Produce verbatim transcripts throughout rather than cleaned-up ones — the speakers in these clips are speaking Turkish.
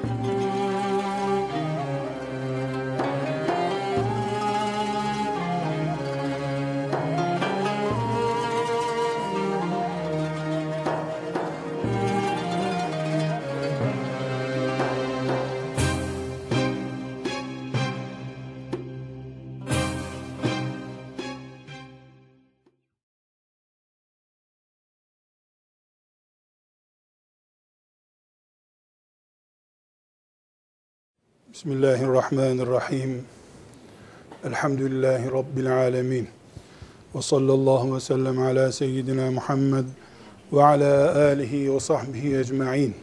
Bismillahirrahmanirrahim. Elhamdülillahi Rabbil alemin. Ve sallallahu ve sellem ala seyyidina Muhammed ve ala alihi ve sahbihi ecma'in.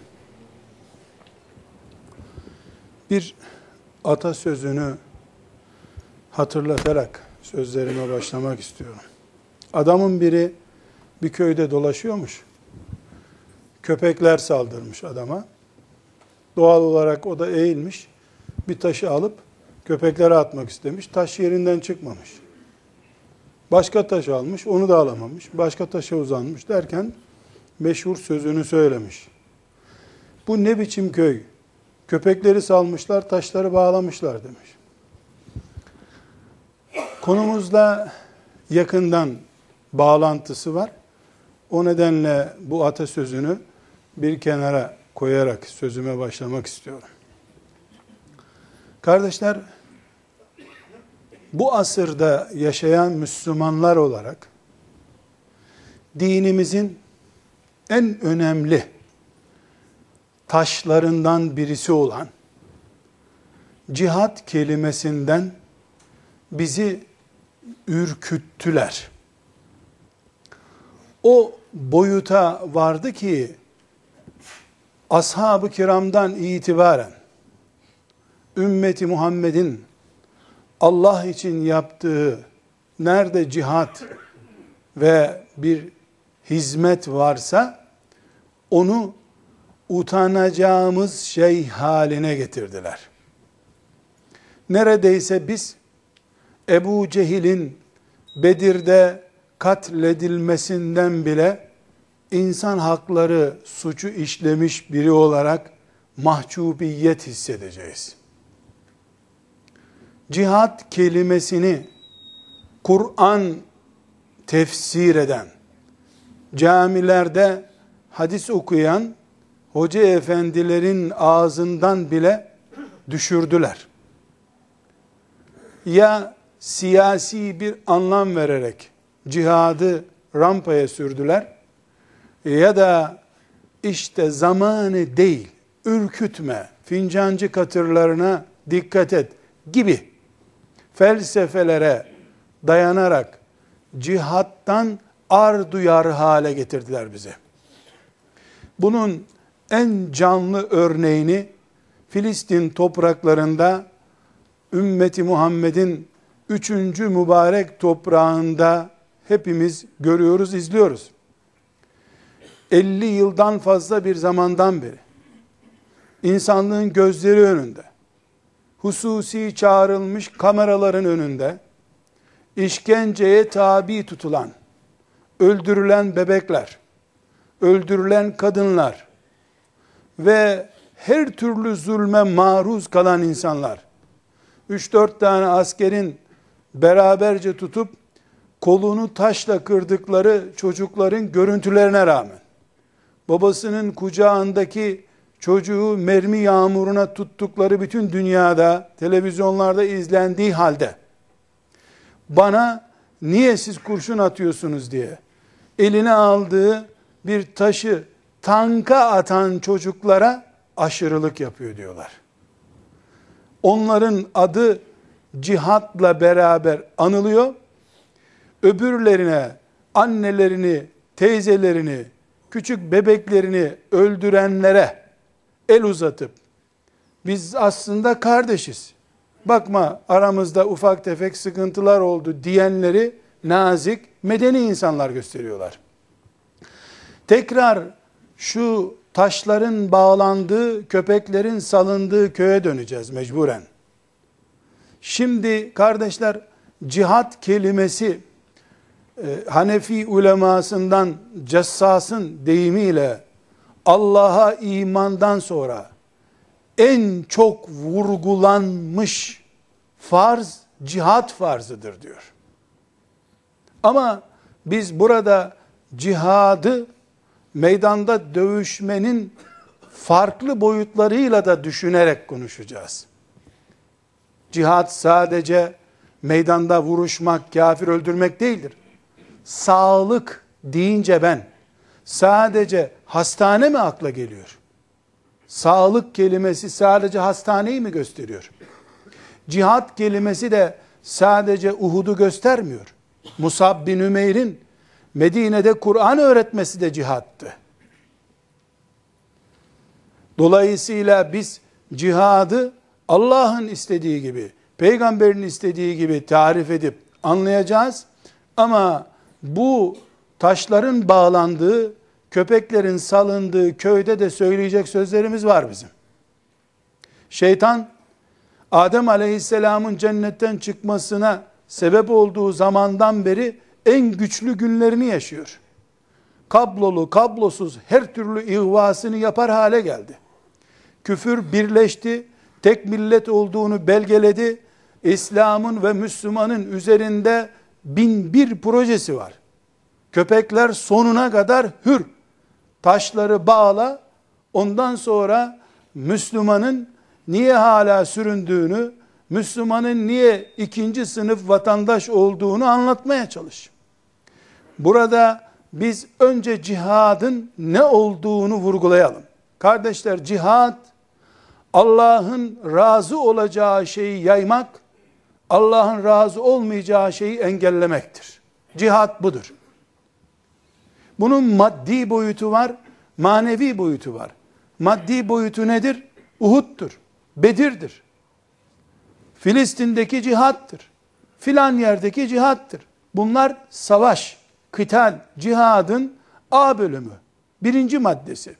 Bir atasözünü hatırlatarak sözlerime başlamak istiyorum. Adamın biri bir köyde dolaşıyormuş. Köpekler saldırmış adama. Doğal olarak o da eğilmiş. Bir taşı alıp köpeklere atmak istemiş. Taş yerinden çıkmamış. Başka taş almış, onu da alamamış. Başka taşa uzanmış derken meşhur sözünü söylemiş. Bu ne biçim köy? Köpekleri salmışlar, taşları bağlamışlar demiş. Konumuzla yakından bağlantısı var. O nedenle bu atasözünü bir kenara koyarak sözüme başlamak istiyorum. Kardeşler, bu asırda yaşayan Müslümanlar olarak dinimizin en önemli taşlarından birisi olan cihat kelimesinden bizi ürküttüler. O boyuta vardı ki ashab-ı kiramdan itibaren ümmeti Muhammed'in Allah için yaptığı nerede cihat ve bir hizmet varsa onu utanacağımız şey haline getirdiler. Neredeyse biz Ebu Cehil'in Bedir'de katledilmesinden bile insan hakları suçu işlemiş biri olarak mahcubiyet hissedeceğiz. Cihat kelimesini Kur'an tefsir eden, camilerde hadis okuyan hoca efendilerin ağzından bile düşürdüler. Ya siyasi bir anlam vererek cihadı rampaya sürdüler ya da işte zamanı değil, ürkütme, fincancı katırlarına dikkat et gibi felsefelere dayanarak cihattan ar duyar hale getirdiler bizi. Bunun en canlı örneğini Filistin topraklarında ümmeti Muhammed'in üçüncü mübarek toprağında hepimiz görüyoruz, izliyoruz. elli yıldan fazla bir zamandan beri insanlığın gözleri önünde, hususi çağrılmış kameraların önünde, işkenceye tabi tutulan, öldürülen bebekler, öldürülen kadınlar ve her türlü zulme maruz kalan insanlar, üç dört tane askerin beraberce tutup kolunu taşla kırdıkları çocukların görüntülerine rağmen, babasının kucağındaki çocuğu mermi yağmuruna tuttukları bütün dünyada, televizyonlarda izlendiği halde, bana niye siz kurşun atıyorsunuz diye, eline aldığı bir taşı tanka atan çocuklara aşırılık yapıyor diyorlar. Onların adı cihatla beraber anılıyor. Öbürlerine annelerini, teyzelerini, küçük bebeklerini öldürenlere el uzatıp biz aslında kardeşiz, bakma aramızda ufak tefek sıkıntılar oldu diyenleri nazik, medeni insanlar gösteriyorlar. Tekrar şu taşların bağlandığı, köpeklerin salındığı köye döneceğiz mecburen. Şimdi kardeşler, cihat kelimesi e, Hanefi ulemasından Cessas'ın deyimiyle Allah'a imandan sonra en çok vurgulanmış farz cihat farzıdır diyor. Ama biz burada cihadı meydanda dövüşmenin farklı boyutlarıyla da düşünerek konuşacağız. Cihad sadece meydanda vuruşmak, kafir öldürmek değildir. Sağlık deyince ben sadece hastane mi akla geliyor? Sağlık kelimesi sadece hastaneyi mi gösteriyor? Cihad kelimesi de sadece Uhud'u göstermiyor. Musab bin Ümeyr'in Medine'de Kur'an öğretmesi de cihattı. Dolayısıyla biz cihadı Allah'ın istediği gibi, peygamberin istediği gibi tarif edip anlayacağız. Ama bu taşların bağlandığı, köpeklerin salındığı köyde de söyleyecek sözlerimiz var bizim. Şeytan, Adem Aleyhisselam'ın cennetten çıkmasına sebep olduğu zamandan beri en güçlü günlerini yaşıyor. Kablolu, kablosuz her türlü ihvasını yapar hale geldi. Küfür birleşti, tek millet olduğunu belgeledi. İslam'ın ve Müslüman'ın üzerinde bin bir projesi var. Köpekler sonuna kadar hür. Taşları bağla, ondan sonra Müslümanın niye hala süründüğünü, Müslümanın niye ikinci sınıf vatandaş olduğunu anlatmaya çalış. Burada biz önce cihadın ne olduğunu vurgulayalım. Kardeşler, cihad, Allah'ın razı olacağı şeyi yaymak, Allah'ın razı olmayacağı şeyi engellemektir. Cihad budur. Bunun maddi boyutu var, manevi boyutu var. Maddi boyutu nedir? Uhud'dur, Bedir'dir. Filistin'deki cihattır. Filan yerdeki cihattır. Bunlar savaş, kıtal, cihadın A bölümü. Birinci maddesi.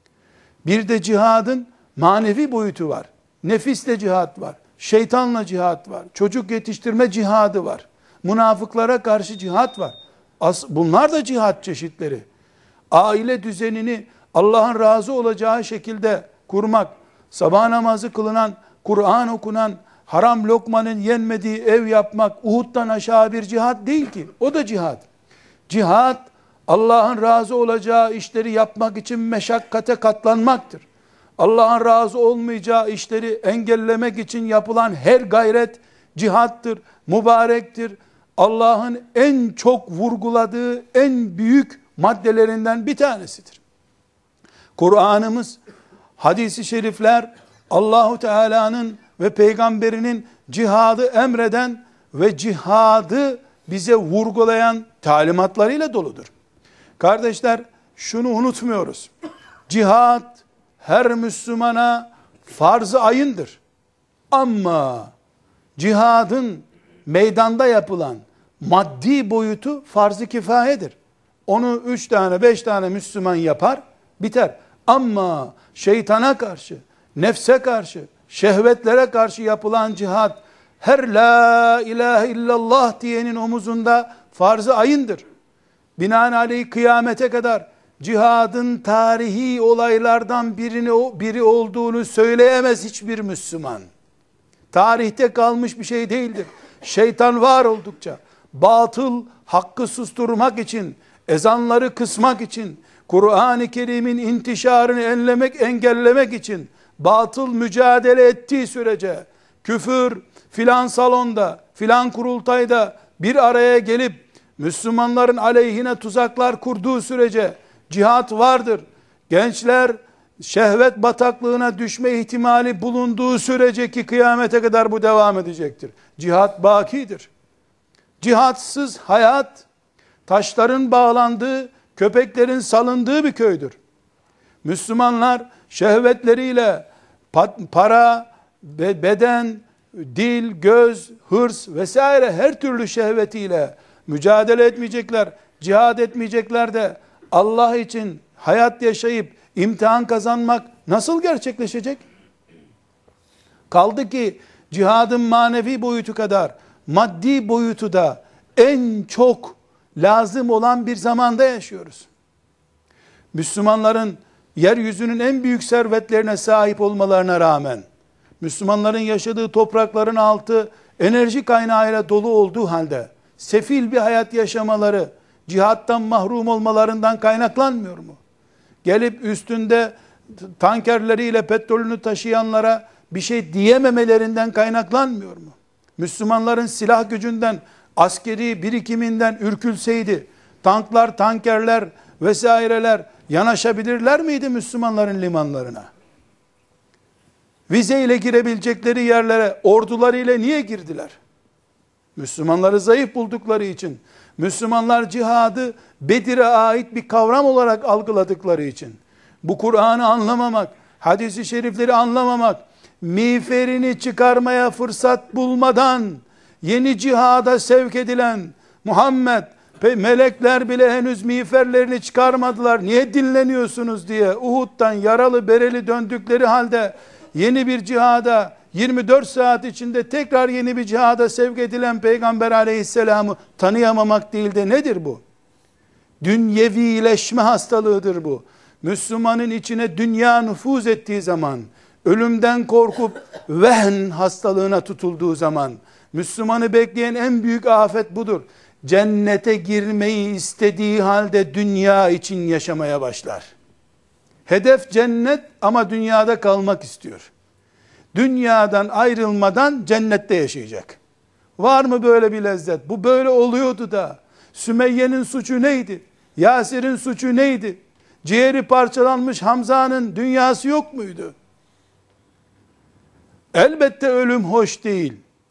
Bir de cihadın manevi boyutu var. Nefisle cihat var. Şeytanla cihat var. Çocuk yetiştirme cihadı var. Münafıklara karşı cihat var. As bunlar da cihat çeşitleri. Aile düzenini Allah'ın razı olacağı şekilde kurmak, sabah namazı kılınan, Kur'an okunan, haram lokmanın yenmediği ev yapmak, Uhud'dan aşağı bir cihat değil ki. O da cihat. Cihat, Allah'ın razı olacağı işleri yapmak için meşakkate katlanmaktır. Allah'ın razı olmayacağı işleri engellemek için yapılan her gayret cihattır, mübarektir. Allah'ın en çok vurguladığı en büyük maddelerinden bir tanesidir. Kur'an'ımız, hadis-i şerifler, Allahu Teala'nın ve peygamberinin cihadı emreden ve cihadı bize vurgulayan talimatlarıyla doludur. Kardeşler, şunu unutmuyoruz. Cihad her Müslümana farz-ı ayındır. Ama cihadın meydanda yapılan maddi boyutu farz-ı kifayedir. Onu üç tane, beş tane Müslüman yapar, biter. Ama şeytana karşı, nefse karşı, şehvetlere karşı yapılan cihad, her la ilahe illallah diyenin omuzunda farz-ı ayındır. Binaenaleyh kıyamete kadar cihadın tarihi olaylardan birini, biri olduğunu söyleyemez hiçbir Müslüman. Tarihte kalmış bir şey değildir. Şeytan var oldukça, batıl hakkı susturmak için, ezanları kısmak için, Kur'an-ı Kerim'in intişarını enlemek, engellemek için batıl mücadele ettiği sürece, küfür filan salonda, filan kurultayda bir araya gelip Müslümanların aleyhine tuzaklar kurduğu sürece cihat vardır. Gençler şehvet bataklığına düşme ihtimali bulunduğu sürece ki kıyamete kadar bu devam edecektir. Cihat bakidir. Cihatsız hayat, taşların bağlandığı, köpeklerin salındığı bir köydür. Müslümanlar şehvetleriyle para, beden, dil, göz, hırs vesaire her türlü şehvetiyle mücadele etmeyecekler, cihad etmeyecekler de Allah için hayat yaşayıp imtihan kazanmak nasıl gerçekleşecek? Kaldı ki cihadın manevi boyutu kadar maddi boyutu da en çok lazım olan bir zamanda yaşıyoruz. Müslümanların yeryüzünün en büyük servetlerine sahip olmalarına rağmen, Müslümanların yaşadığı toprakların altı enerji kaynağıyla dolu olduğu halde, sefil bir hayat yaşamaları, cihattan mahrum olmalarından kaynaklanmıyor mu? Gelip üstünde tankerleriyle petrolünü taşıyanlara bir şey diyememelerinden kaynaklanmıyor mu? Müslümanların silah gücünden, askeri birikiminden ürkülseydi, tanklar, tankerler vesaireler yanaşabilirler miydi Müslümanların limanlarına? Vizeyle girebilecekleri yerlere ordularıyla niye girdiler? Müslümanları zayıf buldukları için, Müslümanlar cihadı Bedir'e ait bir kavram olarak algıladıkları için, bu Kur'an'ı anlamamak, hadis-i şerifleri anlamamak, miğferini çıkarmaya fırsat bulmadan yeni cihada sevk edilen Muhammed, melekler bile henüz miğferlerini çıkarmadılar, niye dinleniyorsunuz diye Uhud'dan yaralı bereli döndükleri halde yeni bir cihada yirmi dört saat içinde tekrar yeni bir cihada sevk edilen Peygamber aleyhisselamı tanıyamamak değil de nedir bu? Dünyevileşme hastalığıdır bu. Müslümanın içine dünya nüfuz ettiği zaman, ölümden korkup vehn hastalığına tutulduğu zaman, Müslümanı bekleyen en büyük afet budur. Cennete girmeyi istediği halde dünya için yaşamaya başlar. Hedef cennet ama dünyada kalmak istiyor. Dünyadan ayrılmadan cennette yaşayacak. Var mı böyle bir lezzet? Bu böyle oluyordu da. Sümeyye'nin suçu neydi? Yasir'in suçu neydi? Ciğeri parçalanmış Hamza'nın dünyası yok muydu? Elbette ölüm hoş değil.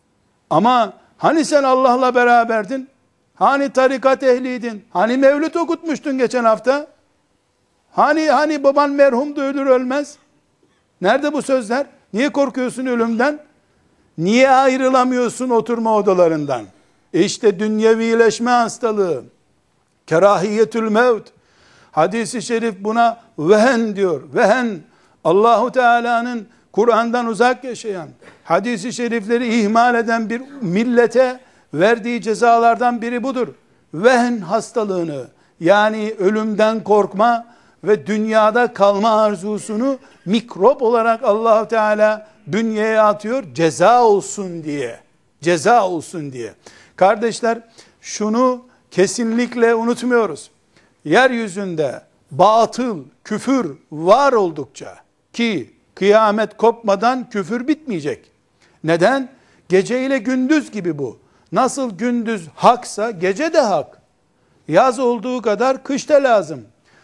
Ama hani sen Allah'la beraberdin? Hani tarikat ehliydin? Hani mevlüt okutmuştun geçen hafta? Hani hani baban merhumdu ölür ölmez? Nerede bu sözler? Niye korkuyorsun ölümden? Niye ayrılamıyorsun oturma odalarından? İşte dünyevileşme hastalığı. Kerahiyetül mevt. Hadis-i şerif buna vehen diyor. Vehen, Allahu Teala'nın Kur'an'dan uzak yaşayan, hadis-i şerifleri ihmal eden bir millete verdiği cezalardan biri budur. Vehn hastalığını, yani ölümden korkma ve dünyada kalma arzusunu mikrop olarak Allah Teala bünyeye atıyor, ceza olsun diye. Ceza olsun diye. Kardeşler, şunu kesinlikle unutmuyoruz. Yeryüzünde batıl, küfür var oldukça, ki kıyamet kopmadan küfür bitmeyecek. Neden? Gece ile gündüz gibi bu. Nasıl gündüz haksa gece de hak. Yaz olduğu kadar kış da lazım.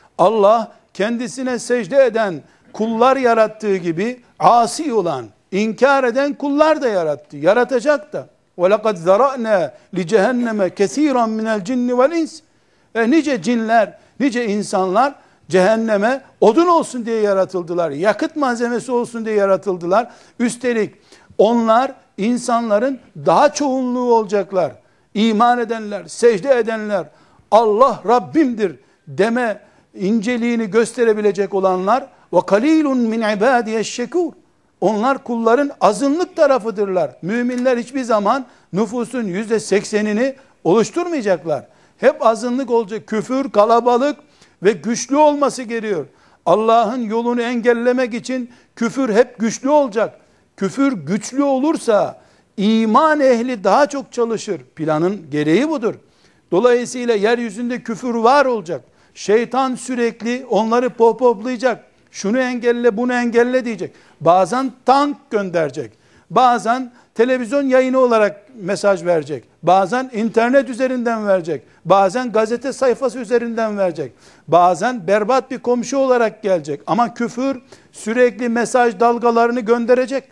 Allah kendisine secde eden kullar yarattığı gibi asi olan, inkar eden kullar da yarattı. Yaratacak da. وَلَقَدْ ذَرَأْنَا لِجَهَنَّمَ كَثِيرًا مِنَ الْجِنِّ وَالْاِنْسِ e nice cinler, nice insanlar cehenneme odun olsun diye yaratıldılar. Yakıt malzemesi olsun diye yaratıldılar. Üstelik onlar insanların daha çoğunluğu olacaklar. İman edenler, secde edenler, Allah Rabbimdir deme inceliğini gösterebilecek olanlar ve kalilun min ibadiyeşşekur. Onlar kulların azınlık tarafıdırlar. Müminler hiçbir zaman nüfusun yüzde seksenini oluşturmayacaklar. Hep azınlık olacak. Küfür kalabalık ve güçlü olması gerekiyor. Allah'ın yolunu engellemek için küfür hep güçlü olacak. Küfür güçlü olursa iman ehli daha çok çalışır. Planın gereği budur. Dolayısıyla yeryüzünde küfür var olacak. Şeytan sürekli onları pohpohlayacak. Şunu engelle, bunu engelle diyecek. Bazen tank gönderecek. Bazen televizyon yayını olarak mesaj verecek. Bazen internet üzerinden verecek. Bazen gazete sayfası üzerinden verecek. Bazen berbat bir komşu olarak gelecek. Ama küfür sürekli mesaj dalgalarını gönderecek.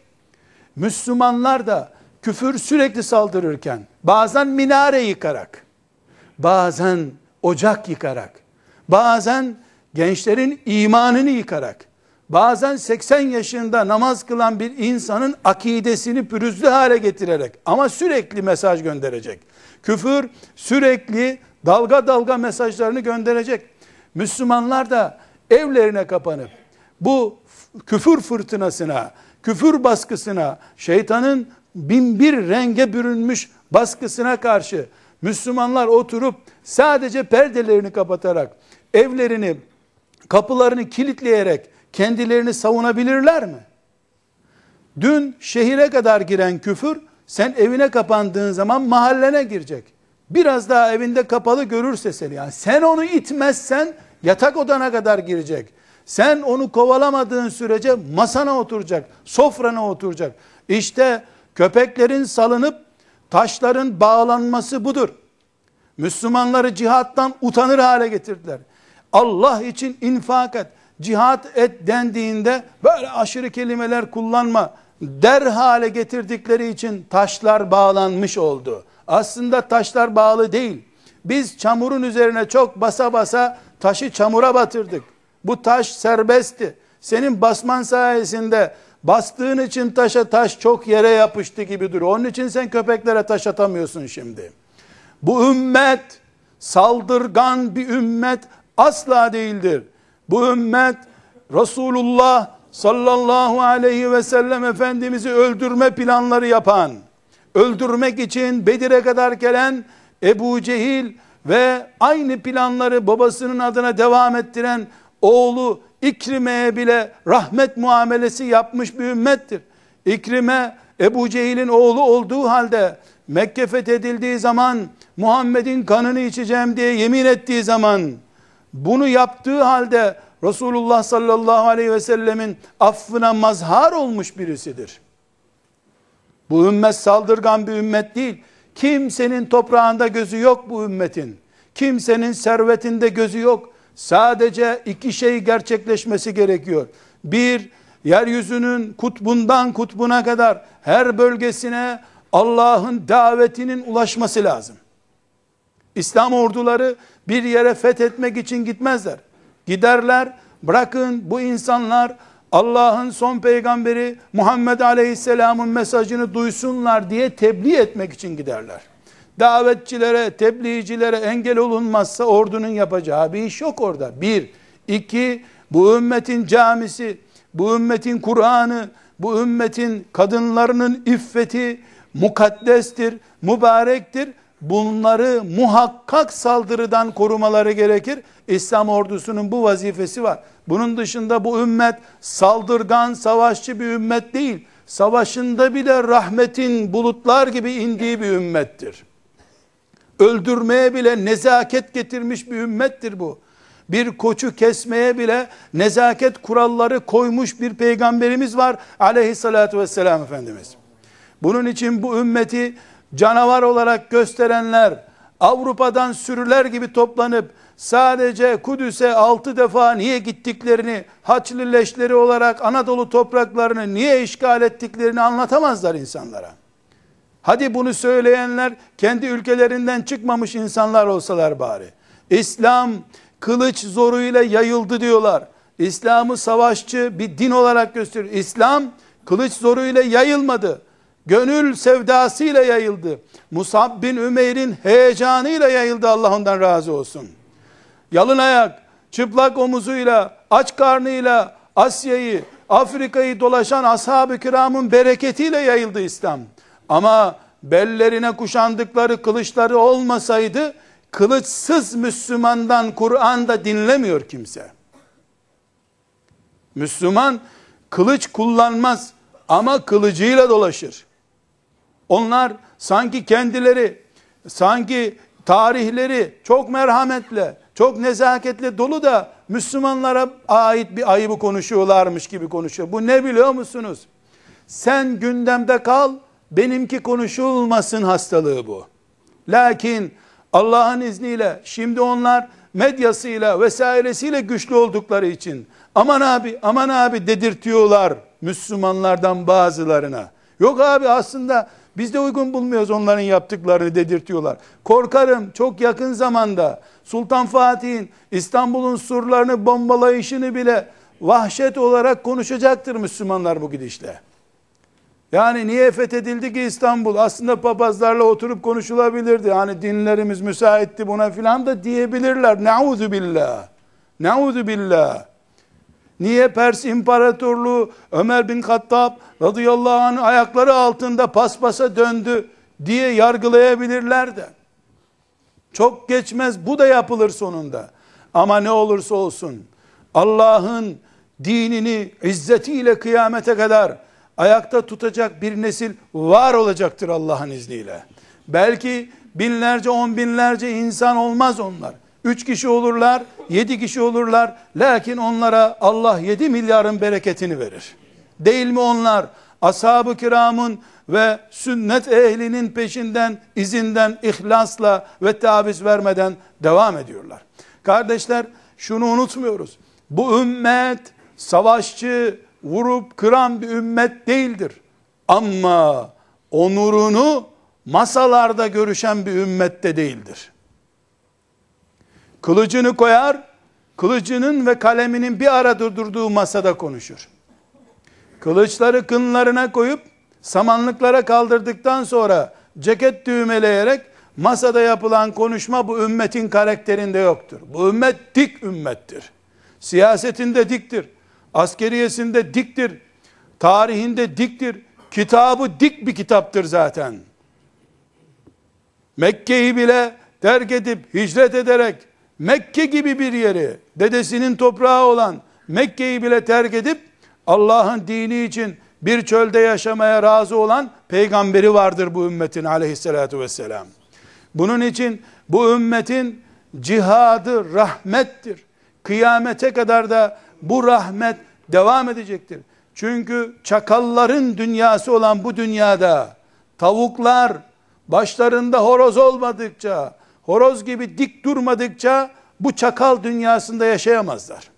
Müslümanlar da küfür sürekli saldırırken, bazen minare yıkarak, bazen ocak yıkarak, bazen gençlerin imanını yıkarak, bazen seksen yaşında namaz kılan bir insanın akidesini pürüzlü hale getirerek, ama sürekli mesaj gönderecek. Küfür sürekli dalga dalga mesajlarını gönderecek. Müslümanlar da evlerine kapanıp bu küfür fırtınasına, küfür baskısına, şeytanın bin bir renge bürünmüş baskısına karşı Müslümanlar oturup sadece perdelerini kapatarak, evlerini kapılarını kilitleyerek kendilerini savunabilirler mi? Dün şehire kadar giren küfür, sen evine kapandığın zaman mahallene girecek. Biraz daha evinde kapalı görürse seni, yani sen onu itmezsen yatak odana kadar girecek. Sen onu kovalamadığın sürece masana oturacak, sofrana oturacak. İşte köpeklerin salınıp taşların bağlanması budur. Müslümanları cihattan utanır hale getirdiler. Allah için infak et, cihat et dendiğinde böyle aşırı kelimeler kullanma der hale getirdikleri için taşlar bağlanmış oldu. Aslında taşlar bağlı değil. Biz çamurun üzerine çok basa basa taşı çamura batırdık. Bu taş serbestti. Senin basman sayesinde bastığın için taşa taş çok yere yapıştı gibi duruyor. Onun için sen köpeklere taş atamıyorsun şimdi. Bu ümmet saldırgan bir ümmet asla değildir. Bu ümmet Resulullah sallallahu aleyhi ve sellem Efendimiz'i öldürme planları yapan, öldürmek için Bedir'e kadar gelen Ebu Cehil ve aynı planları babasının adına devam ettiren oğlu İkrime'ye bile rahmet muamelesi yapmış bir ümmettir. İkrime Ebu Cehil'in oğlu olduğu halde Mekke fethedildiği zaman Muhammed'in kanını içeceğim diye yemin ettiği zaman bunu yaptığı halde Resulullah sallallahu aleyhi ve sellemin affına mazhar olmuş birisidir. Bu ümmet saldırgan bir ümmet değil. Kimsenin toprağında gözü yok bu ümmetin. Kimsenin servetinde gözü yok. Sadece iki şey gerçekleşmesi gerekiyor. Bir, yeryüzünün kutbundan kutbuna kadar her bölgesine Allah'ın davetinin ulaşması lazım. İslam orduları bir yere fethetmek için gitmezler. Giderler, bırakın bu insanlar Allah'ın son peygamberi Muhammed Aleyhisselam'ın mesajını duysunlar diye tebliğ etmek için giderler. Davetçilere, tebliğcilere engel olunmazsa ordunun yapacağı bir iş yok orada. Bir, iki, bu ümmetin camisi, bu ümmetin Kur'an'ı, bu ümmetin kadınlarının iffeti mukaddestir, mübarektir. Bunları muhakkak saldırıdan korumaları gerekir. İslam ordusunun bu vazifesi var. Bunun dışında bu ümmet saldırgan, savaşçı bir ümmet değil. Savaşında bile rahmetin bulutlar gibi indiği bir ümmettir. Öldürmeye bile nezaket getirmiş bir ümmettir bu. Bir koçu kesmeye bile nezaket kuralları koymuş bir peygamberimiz var aleyhissalatü vesselam Efendimiz. Bunun için bu ümmeti canavar olarak gösterenler, Avrupa'dan sürüler gibi toplanıp sadece Kudüs'e altı defa niye gittiklerini, Haçlı leşleri olarak Anadolu topraklarını niye işgal ettiklerini anlatamazlar insanlara. Hadi bunu söyleyenler kendi ülkelerinden çıkmamış insanlar olsalar bari. İslam kılıç zoruyla yayıldı diyorlar. İslam'ı savaşçı bir din olarak gösteriyor. İslam kılıç zoruyla yayılmadı. Gönül sevdasıyla yayıldı. Musab bin Ümeyr'in heyecanıyla yayıldı, Allah ondan razı olsun. Yalın ayak, çıplak omuzuyla, aç karnıyla Asya'yı, Afrika'yı dolaşan ashab-ı kiramın bereketiyle yayıldı İslam. Ama bellerine kuşandıkları kılıçları olmasaydı, kılıçsız Müslümandan Kur'an'da dinlemiyor kimse. Müslüman kılıç kullanmaz ama kılıcıyla dolaşır. Onlar sanki kendileri, sanki tarihleri çok merhametle, çok nezaketle dolu da Müslümanlara ait bir ayıbı konuşuyorlarmış gibi konuşuyor. Bu ne biliyor musunuz? Sen gündemde kal, benimki konuşulmasın hastalığı bu. Lakin Allah'ın izniyle şimdi onlar medyasıyla vesairesiyle güçlü oldukları için aman abi aman abi dedirtiyorlar Müslümanlardan bazılarına. Yok abi, aslında biz de uygun bulmuyoruz onların yaptıklarını dedirtiyorlar. Korkarım çok yakın zamanda Sultan Fatih'in İstanbul'un surlarını bombalayışını bile vahşet olarak konuşacaktır Müslümanlar bu gidişle. Yani niye fethedildi ki İstanbul? Aslında papazlarla oturup konuşulabilirdi. Hani dinlerimiz müsaitti buna filan da diyebilirler. Nauzu billah. Nauzu billah. Niye Pers İmparatorluğu Ömer bin Hattab radıyallahu anh ayakları altında paspasa döndü diye yargılayabilirler de. Çok geçmez bu da yapılır sonunda. Ama ne olursa olsun Allah'ın dinini izzetiyle kıyamete kadar ayakta tutacak bir nesil var olacaktır Allah'ın izniyle. Belki binlerce, on binlerce insan olmaz onlar. Üç kişi olurlar, yedi kişi olurlar. Lakin onlara Allah yedi milyarın bereketini verir. Değil mi onlar? Ashab-ı kiramın ve sünnet ehlinin peşinden, izinden, ihlasla ve taviz vermeden devam ediyorlar. Kardeşler, şunu unutmuyoruz. Bu ümmet savaşçı, vurup kıran bir ümmet değildir. Ama onurunu masalarda görüşen bir ümmet de değildir. Kılıcını koyar, kılıcının ve kaleminin bir arada durduğu masada konuşur. Kılıçları kınlarına koyup samanlıklara kaldırdıktan sonra ceket düğmeleyerek masada yapılan konuşma bu ümmetin karakterinde yoktur. Bu ümmet dik ümmettir. Siyasetinde diktir, askeriyesinde diktir, tarihinde diktir, kitabı dik bir kitaptır zaten. Mekke'yi bile terk edip hicret ederek Mekke gibi bir yeri, dedesinin toprağı olan Mekke'yi bile terk edip Allah'ın dini için bir çölde yaşamaya razı olan peygamberi vardır bu ümmetin aleyhissalatu vesselam. Bunun için bu ümmetin cihadı rahmettir. Kıyamete kadar da bu rahmet devam edecektir. Çünkü çakalların dünyası olan bu dünyada tavuklar başlarında horoz olmadıkça, horoz gibi dik durmadıkça bu çakal dünyasında yaşayamazlar.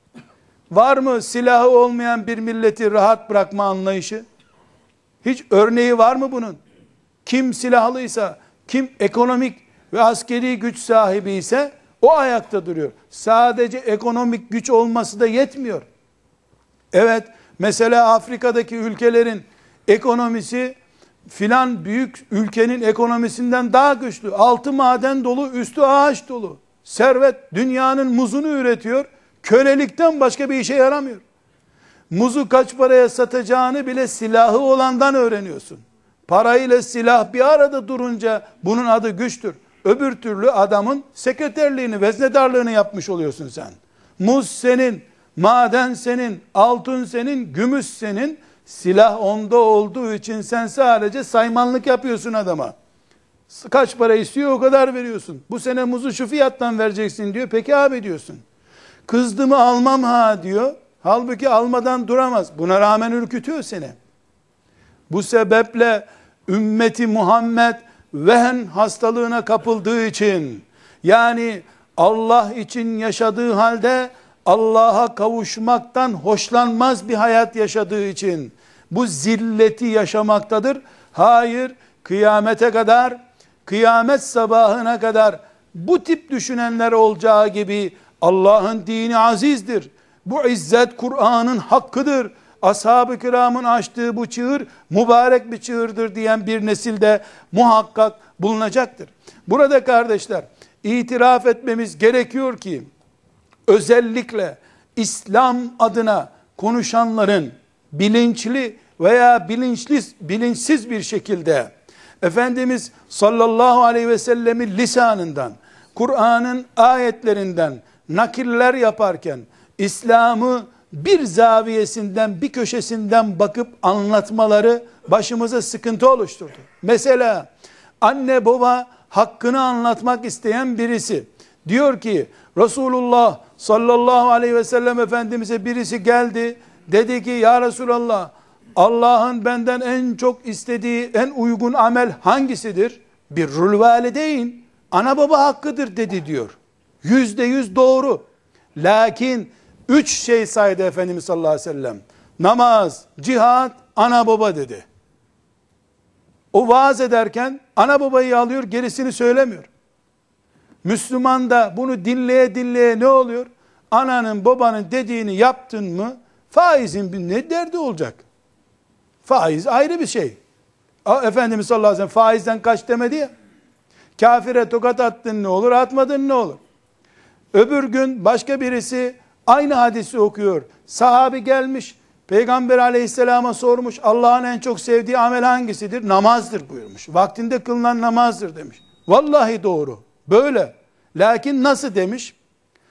Var mı silahı olmayan bir milleti rahat bırakma anlayışı? Hiç örneği var mı bunun? Kim silahlıysa, kim ekonomik ve askeri güç sahibi ise o ayakta duruyor. Sadece ekonomik güç olması da yetmiyor. Evet, mesela Afrika'daki ülkelerin ekonomisi filan büyük ülkenin ekonomisinden daha güçlü. Altı maden dolu, üstü ağaç dolu. Servet dünyanın muzunu üretiyor. Kölelikten başka bir işe yaramıyor. Muzu kaç paraya satacağını bile silahı olandan öğreniyorsun. Parayla silah bir arada durunca bunun adı güçtür. Öbür türlü adamın sekreterliğini, veznedarlığını yapmış oluyorsun sen. Muz senin, maden senin, altın senin, gümüş senin. Silah onda olduğu için sen sadece saymanlık yapıyorsun adama. Kaç para istiyor o kadar veriyorsun. Bu sene muzu şu fiyattan vereceksin diyor. Peki abi diyorsun. Kızdı mı almam ha diyor. Halbuki almadan duramaz. Buna rağmen ürkütüyor seni. Bu sebeple ümmeti Muhammed vehen hastalığına kapıldığı için, yani Allah için yaşadığı halde Allah'a kavuşmaktan hoşlanmaz bir hayat yaşadığı için bu zilleti yaşamaktadır. Hayır, kıyamete kadar, kıyamet sabahına kadar bu tip düşünenler olacağı gibi Allah'ın dini azizdir. Bu izzet Kur'an'ın hakkıdır. Ashab-ı kiramın açtığı bu çığır mübarek bir çığırdır diyen bir nesilde muhakkak bulunacaktır. Burada kardeşler, itiraf etmemiz gerekiyor ki özellikle İslam adına konuşanların bilinçli veya bilinçsiz, bilinçsiz bir şekilde Efendimiz sallallahu aleyhi ve sellemin lisanından, Kur'an'ın ayetlerinden nakiller yaparken İslam'ı bir zaviyesinden, bir köşesinden bakıp anlatmaları başımıza sıkıntı oluşturdu. Mesela anne baba hakkını anlatmak isteyen birisi diyor ki Resulullah sallallahu aleyhi ve sellem Efendimiz'e birisi geldi, dedi ki ya Resulallah, Allah'ın benden en çok istediği en uygun amel hangisidir? Birrul valideyn, ana baba hakkıdır dedi diyor. Yüzde yüz doğru. Lakin üç şey saydı Efendimiz sallallahu aleyhi ve sellem. Namaz, cihat, ana baba dedi. O vaaz ederken ana babayı alıyor, gerisini söylemiyor. Müslüman da bunu dinleye dinleye ne oluyor? Ananın babanın dediğini yaptın mı faizin bir ne derdi olacak? Faiz ayrı bir şey. Efendimiz sallallahu aleyhi ve sellem faizden kaç demedi ya. Kafire tokat attın ne olur, atmadın ne olur? Öbür gün başka birisi aynı hadisi okuyor. Sahabi gelmiş, Peygamber aleyhisselama sormuş, Allah'ın en çok sevdiği amel hangisidir? Namazdır buyurmuş. Vaktinde kılınan namazdır demiş. Vallahi doğru. Böyle. Lakin nasıl demiş?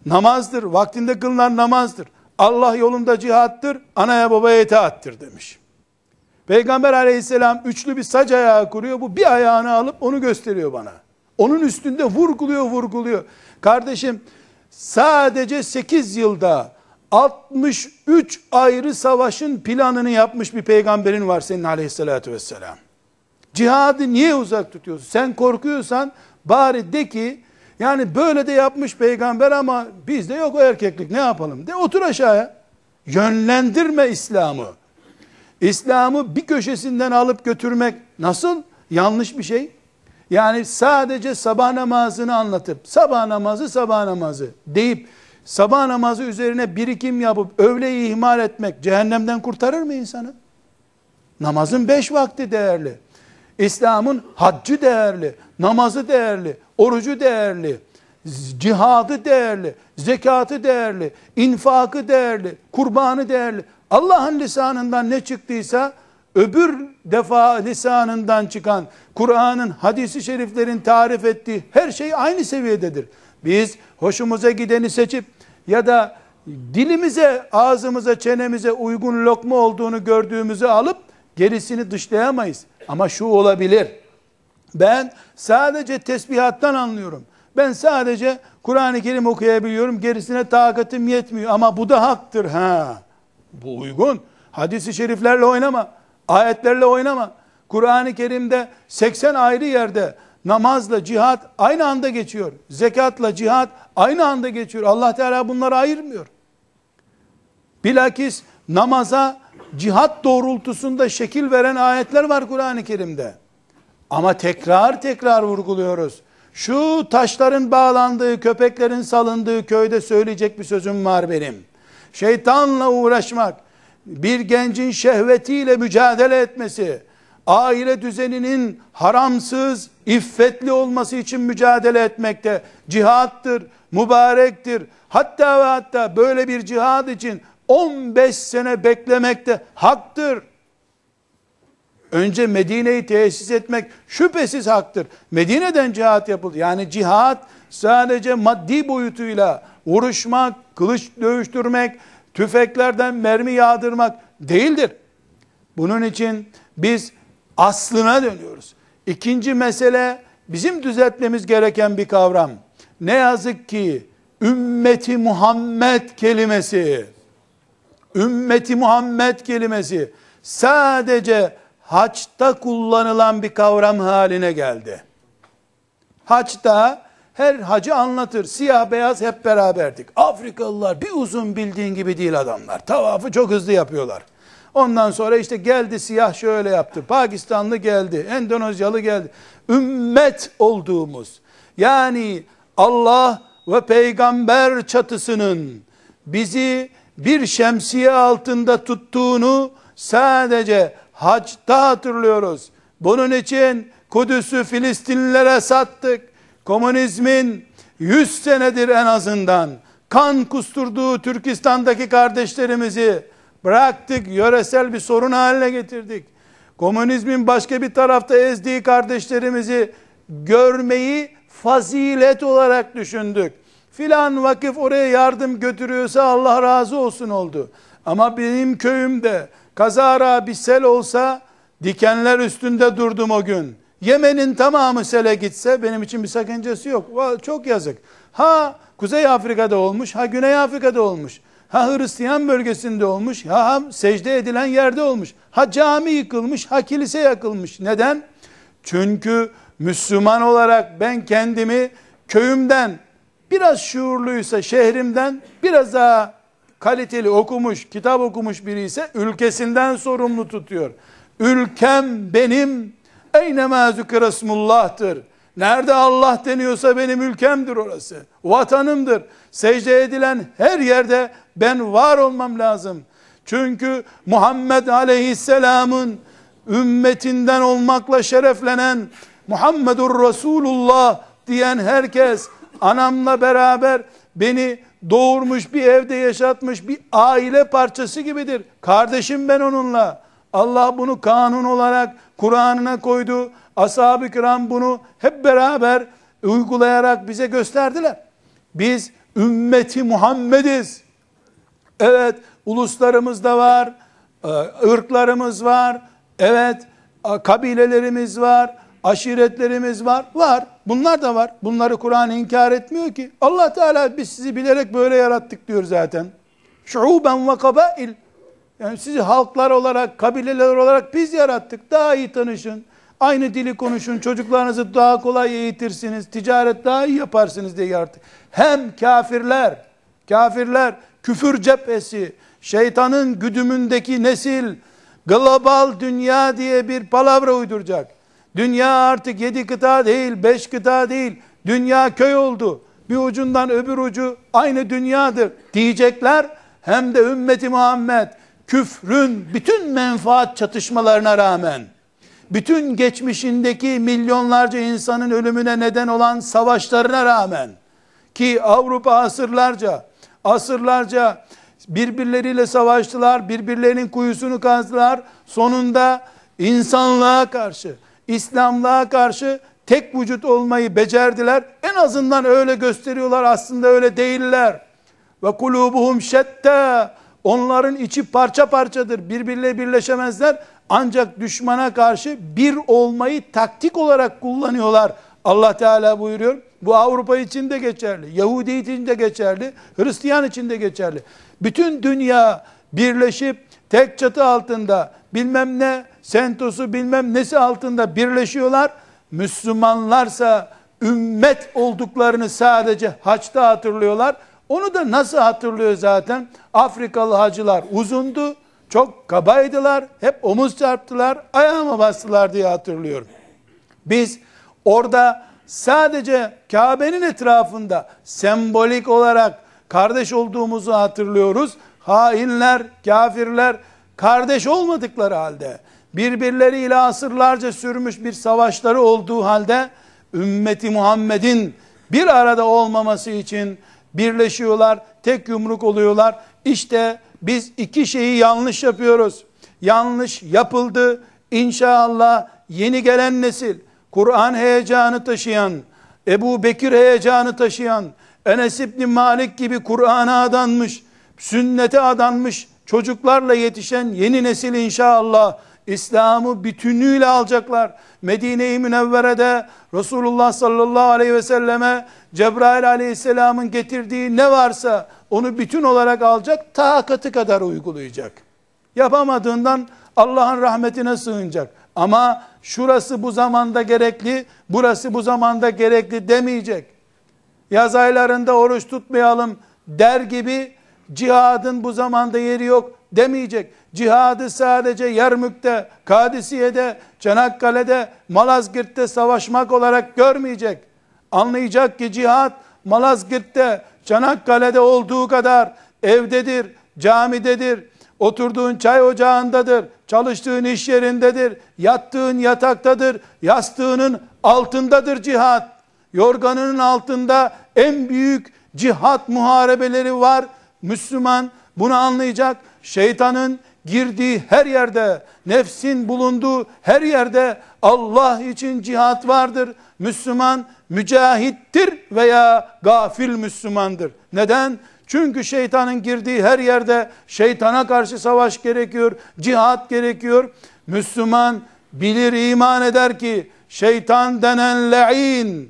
namazdır, vaktinde kılınan namazdır. Allah yolunda cihattır, anaya babaya itaattır demiş. Peygamber aleyhisselam üçlü bir sac ayağı kuruyor. Bu bir ayağını alıp onu gösteriyor bana. Onun üstünde vurguluyor vurguluyor. Kardeşim, sadece sekiz yılda altmış üç ayrı savaşın planını yapmış bir peygamberin var senin aleyhissalatü vesselam. Cihadı niye uzak tutuyorsun? Sen korkuyorsan bari de ki, yani böyle de yapmış peygamber ama bizde yok o erkeklik, ne yapalım de, otur aşağıya. Yönlendirme İslam'ı. İslam'ı bir köşesinden alıp götürmek nasıl yanlış bir şey? Yani sadece sabah namazını anlatıp sabah namazı sabah namazı deyip sabah namazı üzerine birikim yapıp öğleyi ihmal etmek cehennemden kurtarır mı insanı? Namazın beş vakti değerli. İslam'ın haccı değerli, namazı değerli, orucu değerli, cihadı değerli, zekatı değerli, infakı değerli, kurbanı değerli. Allah'ın lisanından ne çıktıysa öbür defa lisanından çıkan Kur'an'ın, hadisi şeriflerin tarif ettiği her şey aynı seviyededir. Biz hoşumuza gideni seçip ya da dilimize, ağzımıza, çenemize uygun lokma olduğunu gördüğümüzü alıp gerisini dışlayamayız. Ama şu olabilir: ben sadece tesbihattan anlıyorum, ben sadece Kur'an-ı Kerim okuyabiliyorum, gerisine takatim yetmiyor ama bu da haktır. Ha, bu uygun. Hadis-i şeriflerle oynama, ayetlerle oynama. Kur'an-ı Kerim'de seksen ayrı yerde namazla cihat aynı anda geçiyor. Zekatla cihat aynı anda geçiyor. Allah Teala bunları ayırmıyor. Bilakis namaza cihat doğrultusunda şekil veren ayetler var Kur'an-ı Kerim'de. Ama tekrar tekrar vurguluyoruz. Şu taşların bağlandığı, köpeklerin salındığı köyde söyleyecek bir sözüm var benim. Şeytanla uğraşmak, bir gencin şehvetiyle mücadele etmesi, aile düzeninin haramsız, iffetli olması için mücadele etmekte cihattır, mübarektir. Hatta ve hatta böyle bir cihad için on beş sene beklemek de haktır. Önce Medine'yi tesis etmek şüphesiz haktır. Medine'den cihat yapıldı. Yani cihat sadece maddi boyutuyla vuruşmak, kılıç dövüştürmek, tüfeklerden mermi yağdırmak değildir. Bunun için biz aslına dönüyoruz. İkinci mesele, bizim düzeltmemiz gereken bir kavram. Ne yazık ki ümmeti Muhammed kelimesi, ümmeti Muhammed kelimesi sadece haçta kullanılan bir kavram haline geldi. Haçta her hacı anlatır. Siyah beyaz hep beraberdik. Afrikalılar bir uzun bildiğin gibi değil adamlar. Tavafı çok hızlı yapıyorlar. Ondan sonra işte geldi siyah şöyle yaptı. Pakistanlı geldi. Endonezyalı geldi. Ümmet olduğumuz, yani Allah ve peygamber çatısının bizi bir şemsiye altında tuttuğunu sadece haçta hatırlıyoruz. Bunun için Kudüs'ü Filistinlilere sattık. Komünizmin yüz senedir en azından kan kusturduğu Türkistan'daki kardeşlerimizi bıraktık, yöresel bir sorun haline getirdik. Komünizmin başka bir tarafta ezdiği kardeşlerimizi görmeyi fazilet olarak düşündük. Filan vakıf oraya yardım götürüyorsa Allah razı olsun oldu. Ama benim köyümde kazara bir sel olsa dikenler üstünde durdum o gün. Yemen'in tamamı sele gitse benim için bir sakıncası yok. Çok yazık. Ha Kuzey Afrika'da olmuş, ha Güney Afrika'da olmuş. Ha Hristiyan bölgesinde olmuş, ha secde edilen yerde olmuş. Ha cami yıkılmış, ha kilise yakılmış. Neden? Çünkü Müslüman olarak ben kendimi köyümden, biraz şuurluysa şehrimden, biraz daha kaliteli okumuş, kitap okumuş biri ise ülkesinden sorumlu tutuyor. Ülkem benim eynemâ zükresmullah'tır. Nerede Allah deniyorsa benim ülkemdir orası. Vatanımdır. Secde edilen her yerde ben var olmam lazım. Çünkü Muhammed Aleyhisselam'ın ümmetinden olmakla şereflenen, Muhammedur Resulullah diyen herkes, anamla beraber beni doğurmuş, bir evde yaşatmış bir aile parçası gibidir. Kardeşim ben onunla. Allah bunu kanun olarak Kur'an'ına koydu. Ashab-ı kiram bunu hep beraber uygulayarak bize gösterdiler. Biz ümmeti Muhammediz. Evet, uluslarımız da var, ırklarımız var, evet, kabilelerimiz var, aşiretlerimiz var, var. Bunlar da var. Bunları Kur'an inkar etmiyor ki. Allah Teala biz sizi bilerek böyle yarattık diyor zaten. Şuuben ve kabail. Yani sizi halklar olarak, kabileler olarak biz yarattık. Daha iyi tanışın. Aynı dili konuşun. Çocuklarınızı daha kolay eğitirsiniz. Ticaret daha iyi yaparsınız diye yarattık. Hem kafirler, kafirler, küfür cephesi, şeytanın güdümündeki nesil, global dünya diye bir palavra uyduracak. Dünya artık yedi kıta değil, beş kıta değil. Dünya köy oldu. Bir ucundan öbür ucu aynı dünyadır diyecekler. Hem de ümmeti Muhammed küfrün bütün menfaat çatışmalarına rağmen, bütün geçmişindeki milyonlarca insanın ölümüne neden olan savaşlarına rağmen, ki Avrupa asırlarca, asırlarca birbirleriyle savaştılar, birbirlerinin kuyusunu kazdılar. Sonunda insanlığa karşı, İslamlığa karşı tek vücut olmayı becerdiler. En azından öyle gösteriyorlar, aslında öyle değiller. Ve kulubuhum şetta, onların içi parça parçadır, birbirleriyle birleşemezler. Ancak düşmana karşı bir olmayı taktik olarak kullanıyorlar. Allah Teala buyuruyor. Bu Avrupa için de geçerli, Yahudi için de geçerli, Hristiyan için de geçerli. Bütün dünya birleşip tek çatı altında bilmem ne sentosu bilmem nesi altında birleşiyorlar. Müslümanlarsa ümmet olduklarını sadece haçta hatırlıyorlar. Onu da nasıl hatırlıyor zaten? Afrikalı hacılar uzundu, çok kabaydılar, hep omuz çarptılar, ayağıma bastılar diye hatırlıyorum. Biz orada sadece Kabe'nin etrafında sembolik olarak kardeş olduğumuzu hatırlıyoruz. Hainler, kafirler kardeş olmadıkları halde, birbirleriyle asırlarca sürmüş bir savaşları olduğu halde, ümmeti Muhammed'in bir arada olmaması için birleşiyorlar, tek yumruk oluyorlar. İşte biz iki şeyi yanlış yapıyoruz. Yanlış yapıldı. İnşallah yeni gelen nesil, Kur'an heyecanı taşıyan, Ebu Bekir heyecanı taşıyan, Enes İbni Malik gibi Kur'an'a adanmış, sünnete adanmış çocuklarla yetişen yeni nesil inşallah İslam'ı bütünüyle alacaklar. Medine-i Münevvere'de Resulullah sallallahu aleyhi ve selleme Cebrail aleyhisselamın getirdiği ne varsa onu bütün olarak alacak, takatı kadar uygulayacak. Yapamadığından Allah'ın rahmetine sığınacak. Ama şurası bu zamanda gerekli, burası bu zamanda gerekli demeyecek. Yaz aylarında oruç tutmayalım der gibi cihadın bu zamanda yeri yok demeyecek. Cihadı sadece Yermük'te, Kadisiye'de, Çanakkale'de, Malazgirt'te savaşmak olarak görmeyecek. Anlayacak ki cihat Malazgirt'te, Çanakkale'de olduğu kadar evdedir, camidedir, oturduğun çay ocağındadır, çalıştığın iş yerindedir, yattığın yataktadır, yastığının altındadır cihat. Yorganının altında en büyük cihat muharebeleri var. Müslüman bunu anlayacak. Şeytanın girdiği her yerde, nefsin bulunduğu her yerde Allah için cihat vardır. Müslüman mücahittir veya gafil Müslümandır. Neden? Çünkü şeytanın girdiği her yerde şeytana karşı savaş gerekiyor, cihat gerekiyor. Müslüman bilir, iman eder ki şeytan denen le'in,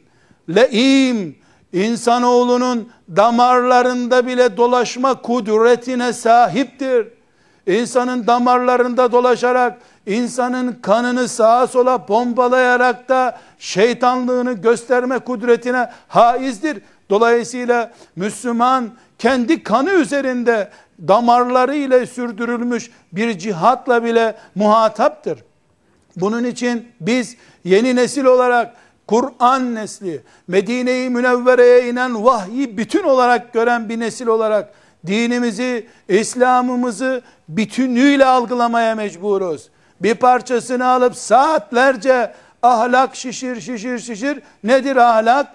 le'im, insanoğlunun damarlarında bile dolaşma kudretine sahiptir. İnsanın damarlarında dolaşarak, insanın kanını sağa sola pompalayarak da şeytanlığını gösterme kudretine haizdir. Dolayısıyla Müslüman kendi kanı üzerinde damarları ile sürdürülmüş bir cihatla bile muhataptır. Bunun için biz yeni nesil olarak, Kur'an nesli, Medine-i Münevvere'ye inen vahyi bütün olarak gören bir nesil olarak dinimizi, İslam'ımızı bütünüyle algılamaya mecburuz. Bir parçasını alıp saatlerce ahlak şişir şişir şişir. Nedir ahlak?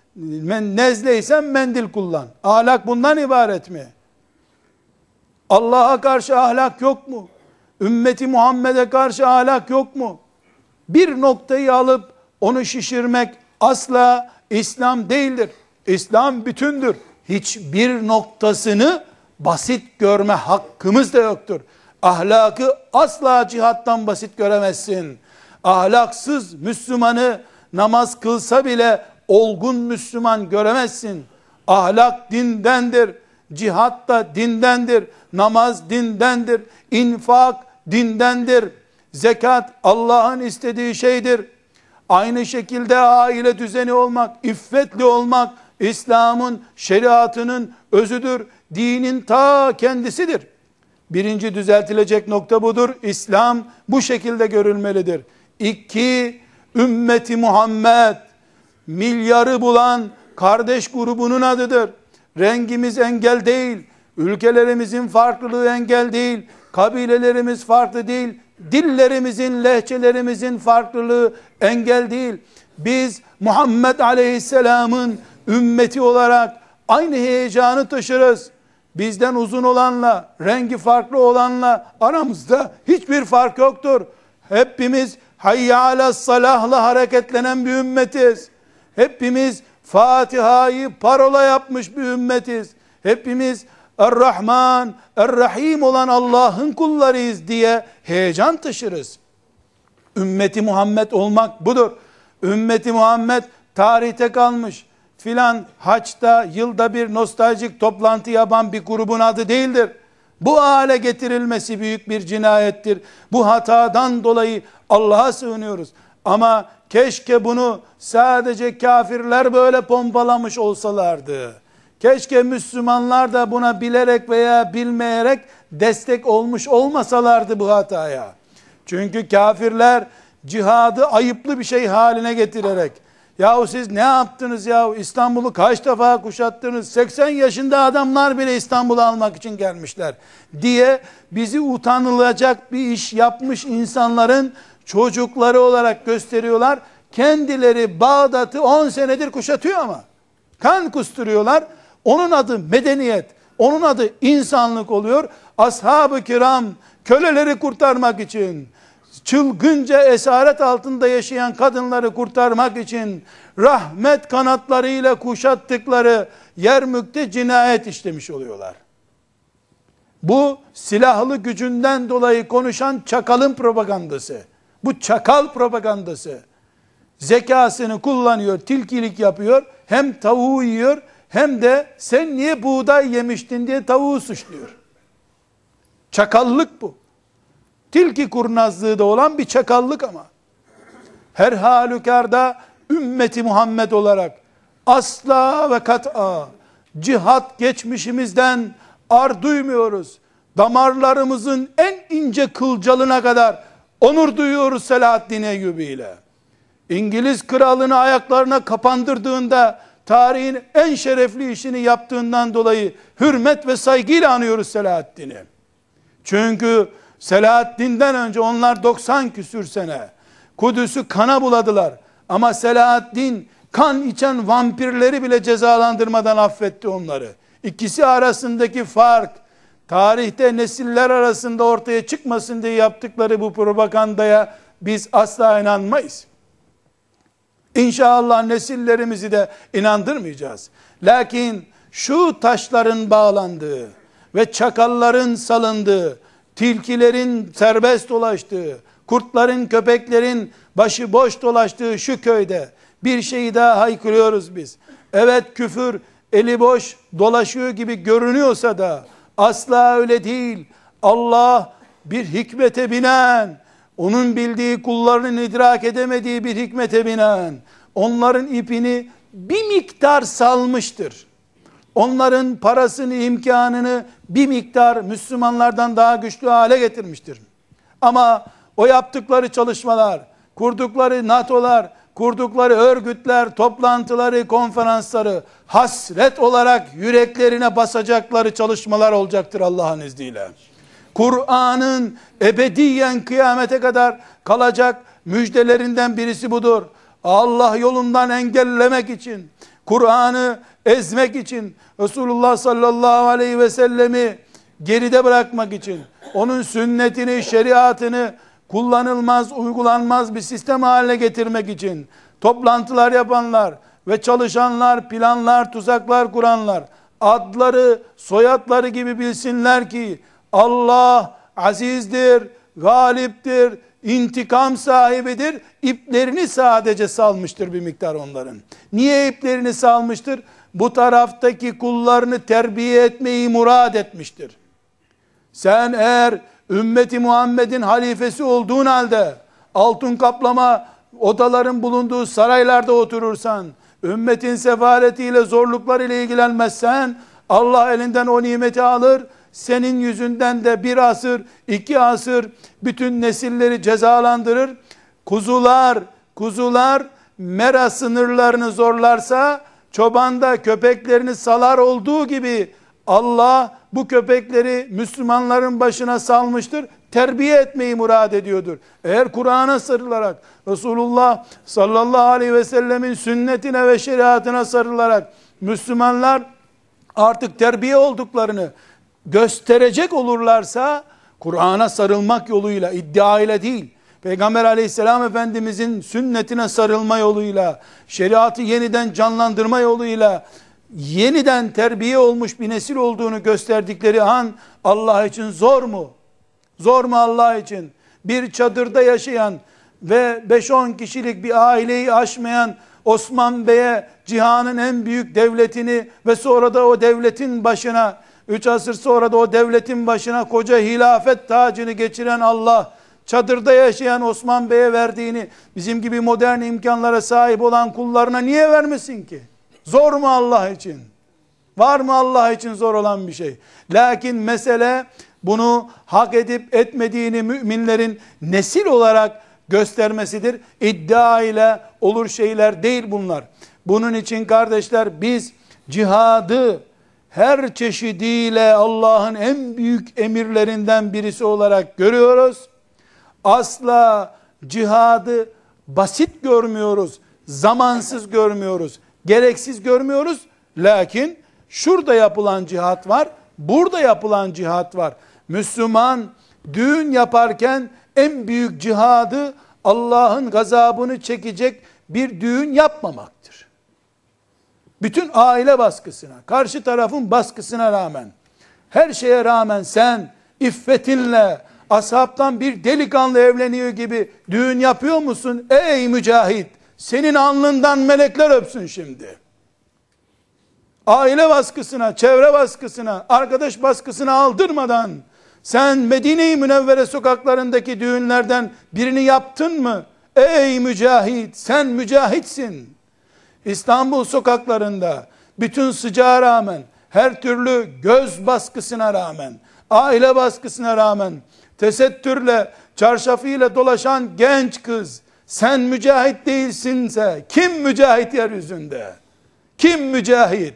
Nezleysen mendil kullan. Ahlak bundan ibaret mi? Allah'a karşı ahlak yok mu? Ümmeti Muhammed'e karşı ahlak yok mu? Bir noktayı alıp onu şişirmek asla İslam değildir. İslam bütündür. hiçbir noktasını basit görme hakkımız da yoktur. Ahlakı asla cihattan basit göremezsin. Ahlaksız Müslümanı namaz kılsa bile olgun Müslüman göremezsin. Ahlak dindendir. Cihat da dindendir. Namaz dindendir. İnfak dindendir. Zekat Allah'ın istediği şeydir. Aynı şekilde aile düzeni olmak, iffetli olmak, İslam'ın, şeriatının özüdür. Dinin ta kendisidir. Birinci düzeltilecek nokta budur. İslam bu şekilde görülmelidir. İki, ümmeti Muhammed, milyarı bulan kardeş grubunun adıdır. Rengimiz engel değil, ülkelerimizin farklılığı engel değil, kabilelerimiz farklı değil, dillerimizin, lehçelerimizin farklılığı engel değil. Biz Muhammed Aleyhisselam'ın ümmeti olarak aynı heyecanı taşırız. Bizden uzun olanla, rengi farklı olanla aramızda hiçbir fark yoktur. Hepimiz hayya alas salahla hareketlenen bir ümmetiz. Hepimiz Fatiha'yı parola yapmış bir ümmetiz. Hepimiz Er-Rahman, Er-Rahim olan Allah'ın kullarıyız diye heyecan taşırız. Ümmeti Muhammed olmak budur. Ümmeti Muhammed tarihte kalmış, filan haçta yılda bir nostaljik toplantı yapan bir grubun adı değildir. Bu hale getirilmesi büyük bir cinayettir. Bu hatadan dolayı Allah'a sığınıyoruz. Ama keşke bunu sadece kafirler böyle pompalamış olsalardı. Keşke Müslümanlar da buna bilerek veya bilmeyerek destek olmuş olmasalardı bu hataya. Çünkü kafirler cihadı ayıplı bir şey haline getirerek, yahu siz ne yaptınız yahu, İstanbul'u kaç defa kuşattınız, seksen yaşında adamlar bile İstanbul'u almak için gelmişler diye bizi utanılacak bir iş yapmış insanların çocukları olarak gösteriyorlar. Kendileri Bağdat'ı on senedir kuşatıyor ama kan kusturuyorlar. Onun adı medeniyet, onun adı insanlık oluyor. Ashab-ı kiram köleleri kurtarmak için, çılgınca esaret altında yaşayan kadınları kurtarmak için rahmet kanatlarıyla kuşattıkları Yermük'te cinayet işlemiş oluyorlar. Bu silahlı gücünden dolayı konuşan çakalın propagandası. Bu çakal propagandası. Zekasını kullanıyor, tilkilik yapıyor. Hem tavuğu yiyor hem de sen niye buğday yemiştin diye tavuğu suçluyor. Çakallık bu. Tilki kurnazlığı da olan bir çakallık ama. Her halükarda ümmeti Muhammed olarak asla ve kat'a cihat geçmişimizden ar duymuyoruz. Damarlarımızın en ince kılcalına kadar onur duyuyoruz Selahaddin Eyyubi ile. İngiliz kralını ayaklarına kapandırdığında tarihin en şerefli işini yaptığından dolayı hürmet ve saygıyla anıyoruz Selahaddin'i. Çünkü Selahaddin'den önce onlar doksan küsür sene Kudüs'ü kana buladılar. Ama Selahaddin kan içen vampirleri bile cezalandırmadan affetti onları. İkisi arasındaki fark, tarihte nesiller arasında ortaya çıkmasın diye yaptıkları bu propagandaya biz asla inanmayız. İnşallah nesillerimizi de inandırmayacağız. Lakin şu taşların bağlandığı ve çakalların salındığı, tilkilerin serbest dolaştığı, kurtların, köpeklerin başıboş dolaştığı şu köyde bir şeyi daha haykırıyoruz biz. Evet, küfür eli boş dolaşıyor gibi görünüyorsa da asla öyle değil. Allah bir hikmete binaen, onun bildiği, kullarının idrak edemediği bir hikmete binaen onların ipini bir miktar salmıştır. Onların parasını, imkanını bir miktar Müslümanlardan daha güçlü hale getirmiştir. Ama o yaptıkları çalışmalar, kurdukları NATO'lar, kurdukları örgütler, toplantıları, konferansları hasret olarak yüreklerine basacakları çalışmalar olacaktır Allah'ın izniyle. Kur'an'ın ebediyen kıyamete kadar kalacak müjdelerinden birisi budur. Allah yolundan engellemek için, Kur'an'ı ezmek için, Resulullah sallallahu aleyhi ve sellemi geride bırakmak için, onun sünnetini, şeriatını kullanılmaz, uygulanmaz bir sistem haline getirmek için toplantılar yapanlar ve çalışanlar, planlar, tuzaklar kuranlar adları, soyadları gibi bilsinler ki Allah azizdir, galiptir, intikam sahibidir. İplerini sadece salmıştır bir miktar onların. Niye iplerini salmıştır? Bu taraftaki kullarını terbiye etmeyi murad etmiştir. Sen eğer ümmeti Muhammed'in halifesi olduğun halde altın kaplama odaların bulunduğu saraylarda oturursan, ümmetin sefaletiyle, zorluklarıyla ilgilenmezsen, Allah elinden o nimeti alır, senin yüzünden de bir asır, iki asır bütün nesilleri cezalandırır. Kuzular, kuzular mera sınırlarını zorlarsa, çoban da köpeklerini salar olduğu gibi, Allah bu köpekleri Müslümanların başına salmıştır. Terbiye etmeyi murad ediyordur. Eğer Kur'an'a sarılarak, Resulullah sallallahu aleyhi ve sellemin sünnetine ve şeriatına sarılarak, Müslümanlar artık terbiye olduklarını gösterecek olurlarsa, Kur'an'a sarılmak yoluyla, iddia ile değil, Peygamber aleyhisselam efendimizin sünnetine sarılma yoluyla, şeriatı yeniden canlandırma yoluyla, yeniden terbiye olmuş bir nesil olduğunu gösterdikleri an, Allah için zor mu? Zor mu Allah için? Bir çadırda yaşayan ve beş on kişilik bir aileyi aşmayan Osman Bey'e cihanın en büyük devletini ve sonra da o devletin başına, üç asır sonra da o devletin başına koca hilafet tacını geçiren Allah, çadırda yaşayan Osman Bey'e verdiğini bizim gibi modern imkanlara sahip olan kullarına niye vermesin ki? Zor mu Allah için? Var mı Allah için zor olan bir şey? Lakin mesele bunu hak edip etmediğini müminlerin nesil olarak göstermesidir. İddia ile olur şeyler değil bunlar. Bunun için kardeşler biz cihadı her çeşidiyle Allah'ın en büyük emirlerinden birisi olarak görüyoruz. Asla cihadı basit görmüyoruz, zamansız görmüyoruz, gereksiz görmüyoruz. Lakin şurada yapılan cihat var, burada yapılan cihat var. Müslüman düğün yaparken en büyük cihadı Allah'ın gazabını çekecek bir düğün yapmamaktır. Bütün aile baskısına, karşı tarafın baskısına rağmen, her şeye rağmen sen iffetinle, ashabtan bir delikanlı evleniyor gibi düğün yapıyor musun? Ey mücahit, senin alnından melekler öpsün şimdi. Aile baskısına, çevre baskısına, arkadaş baskısına aldırmadan sen Medine-i Münevvere sokaklarındaki düğünlerden birini yaptın mı? Ey mücahit, sen mücahitsin. İstanbul sokaklarında bütün sıcağa rağmen, her türlü göz baskısına rağmen, aile baskısına rağmen, tesettürle, çarşafıyla dolaşan genç kız, sen mücahit değilsinse, kim mücahit yeryüzünde? Kim mücahit?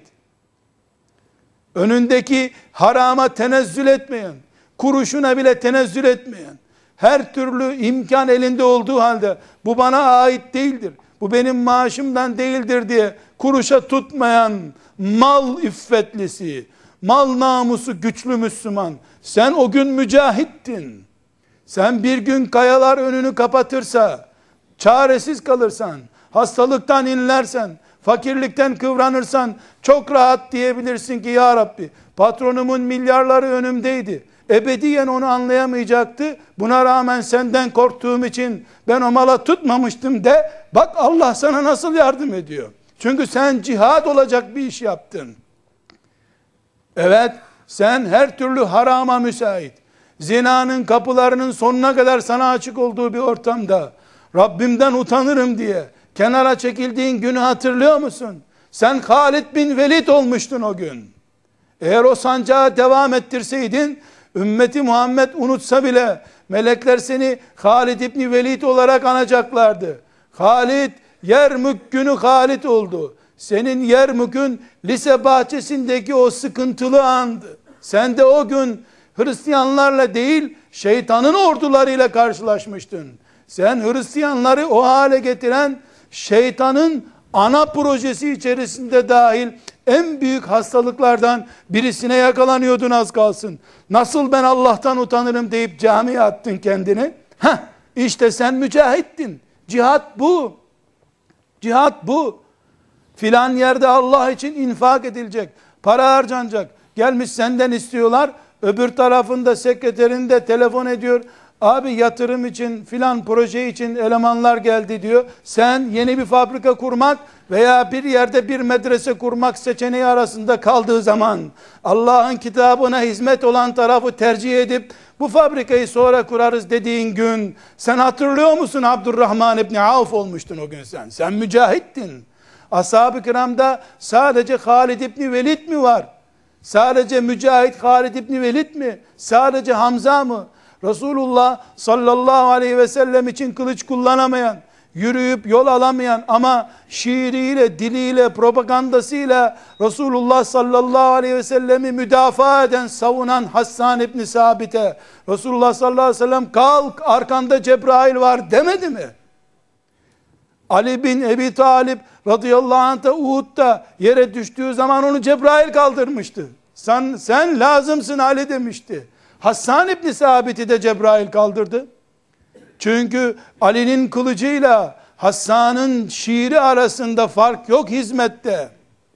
Önündeki harama tenezzül etmeyen, kuruşuna bile tenezzül etmeyen, her türlü imkan elinde olduğu halde, bu bana ait değildir, bu benim maaşımdan değildir diye kuruşa tutmayan mal iffetlisi, mal namusu güçlü Müslüman, sen o gün mücahittin. Sen bir gün kayalar önünü kapatırsa, çaresiz kalırsan, hastalıktan inlersen, fakirlikten kıvranırsan, çok rahat diyebilirsin ki ya Rabbi, patronumun milyarları önümdeydi, ebediyen onu anlayamayacaktı, buna rağmen senden korktuğum için ben o mala tutmamıştım de, bak Allah sana nasıl yardım ediyor. Çünkü sen cihad olacak bir iş yaptın. Evet, sen her türlü harama müsait, zinanın kapılarının sonuna kadar sana açık olduğu bir ortamda, Rabbimden utanırım diye kenara çekildiğin günü hatırlıyor musun? Sen Halid bin Velid olmuştun o gün. Eğer o sancağı devam ettirseydin, ümmeti Muhammed unutsa bile, melekler seni Halid İbni Velid olarak anacaklardı. Halid, Yermük günü Halid oldu. Senin Yermük'ün lise bahçesindeki o sıkıntılı andı. Sen de o gün Hristiyanlarla değil, şeytanın ordularıyla karşılaşmıştın. Sen Hristiyanları o hale getiren, şeytanın ana projesi içerisinde dahil en büyük hastalıklardan birisine yakalanıyordun az kalsın. Nasıl ben Allah'tan utanırım deyip camiye attın kendini. Heh, işte sen mücahittin. Cihat bu. Cihat bu. Filan yerde Allah için infak edilecek. Para harcanacak. Gelmiş senden istiyorlar. Öbür tarafında sekreterinde telefon ediyor. Abi yatırım için filan proje için elemanlar geldi diyor. Sen yeni bir fabrika kurmak veya bir yerde bir medrese kurmak seçeneği arasında kaldığı zaman Allah'ın kitabına hizmet olan tarafı tercih edip bu fabrikayı sonra kurarız dediğin gün sen hatırlıyor musun? Abdurrahman İbni Avf olmuştun o gün sen. Sen mücahittin. Ashab-ı kiramda sadece Halid İbni Velid mi var? Sadece mücahit Halid İbni Velid mi? Sadece Hamza mı? Resulullah sallallahu aleyhi ve sellem için kılıç kullanamayan, yürüyüp yol alamayan ama şiiriyle, diliyle, propagandasıyla Resulullah sallallahu aleyhi ve sellemi müdafaa eden, savunan Hassan İbni Sabit'e Resulullah sallallahu aleyhi ve sellem kalk arkanda Cebrail var demedi mi? Ali bin Ebi Talib radıyallahu anh'a Uhud'da yere düştüğü zaman onu Cebrail kaldırmıştı. Sen, sen lazımsın Ali demişti. Hassan İbni Sabit'i de Cebrail kaldırdı. Çünkü Ali'nin kılıcıyla Hassan'ın şiiri arasında fark yok hizmette.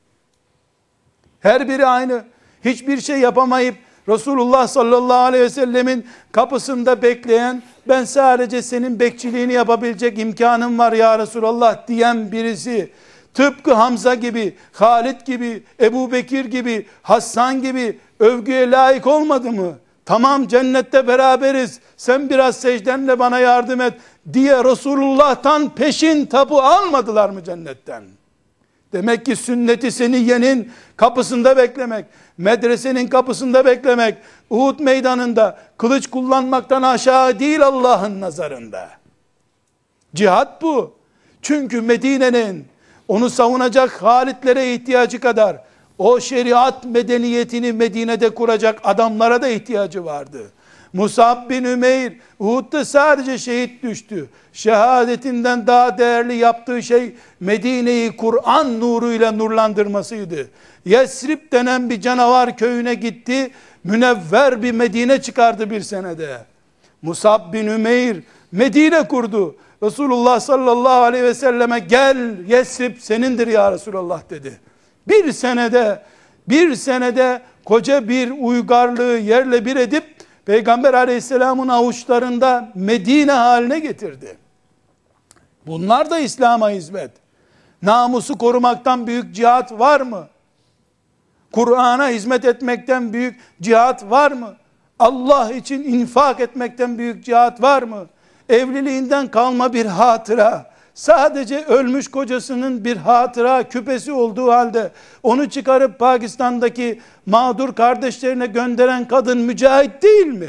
Her biri aynı. Hiçbir şey yapamayıp Resulullah sallallahu aleyhi ve sellemin kapısında bekleyen, ben sadece senin bekçiliğini yapabilecek imkanım var ya Resulallah diyen birisi, tıpkı Hamza gibi, Halid gibi, Ebu Bekir gibi, Hassan gibi övgüye layık olmadı mı? Tamam cennette beraberiz, sen biraz secdenle bana yardım et diye Resulullah'tan peşin tapu almadılar mı cennetten? Demek ki sünneti seniyyenin kapısında beklemek, medresenin kapısında beklemek, Uhud meydanında kılıç kullanmaktan aşağı değil Allah'ın nazarında. Cihat bu. Çünkü Medine'nin onu savunacak Halitlere ihtiyacı kadar o şeriat medeniyetini Medine'de kuracak adamlara da ihtiyacı vardı. Musab bin Ümeyr Uhud'da sadece şehit düştü. Şehadetinden daha değerli yaptığı şey Medine'yi Kur'an nuruyla nurlandırmasıydı. Yesrib denen bir canavar köyüne gitti. Münevver bir Medine çıkardı bir senede. Musab bin Ümeyr Medine kurdu. Resulullah sallallahu aleyhi ve selleme gel Yesrib senindir ya Resulullah dedi. Bir senede bir senede koca bir uygarlığı yerle bir edip Peygamber aleyhisselamın avuçlarında Medine haline getirdi. Bunlar da İslam'a hizmet. Namusu korumaktan büyük cihat var mı? Kur'an'a hizmet etmekten büyük cihat var mı? Allah için infak etmekten büyük cihat var mı? Evliliğinden kalma bir hatıra, sadece ölmüş kocasının bir hatıra küpesi olduğu halde onu çıkarıp Pakistan'daki mağdur kardeşlerine gönderen kadın mücahit değil mi?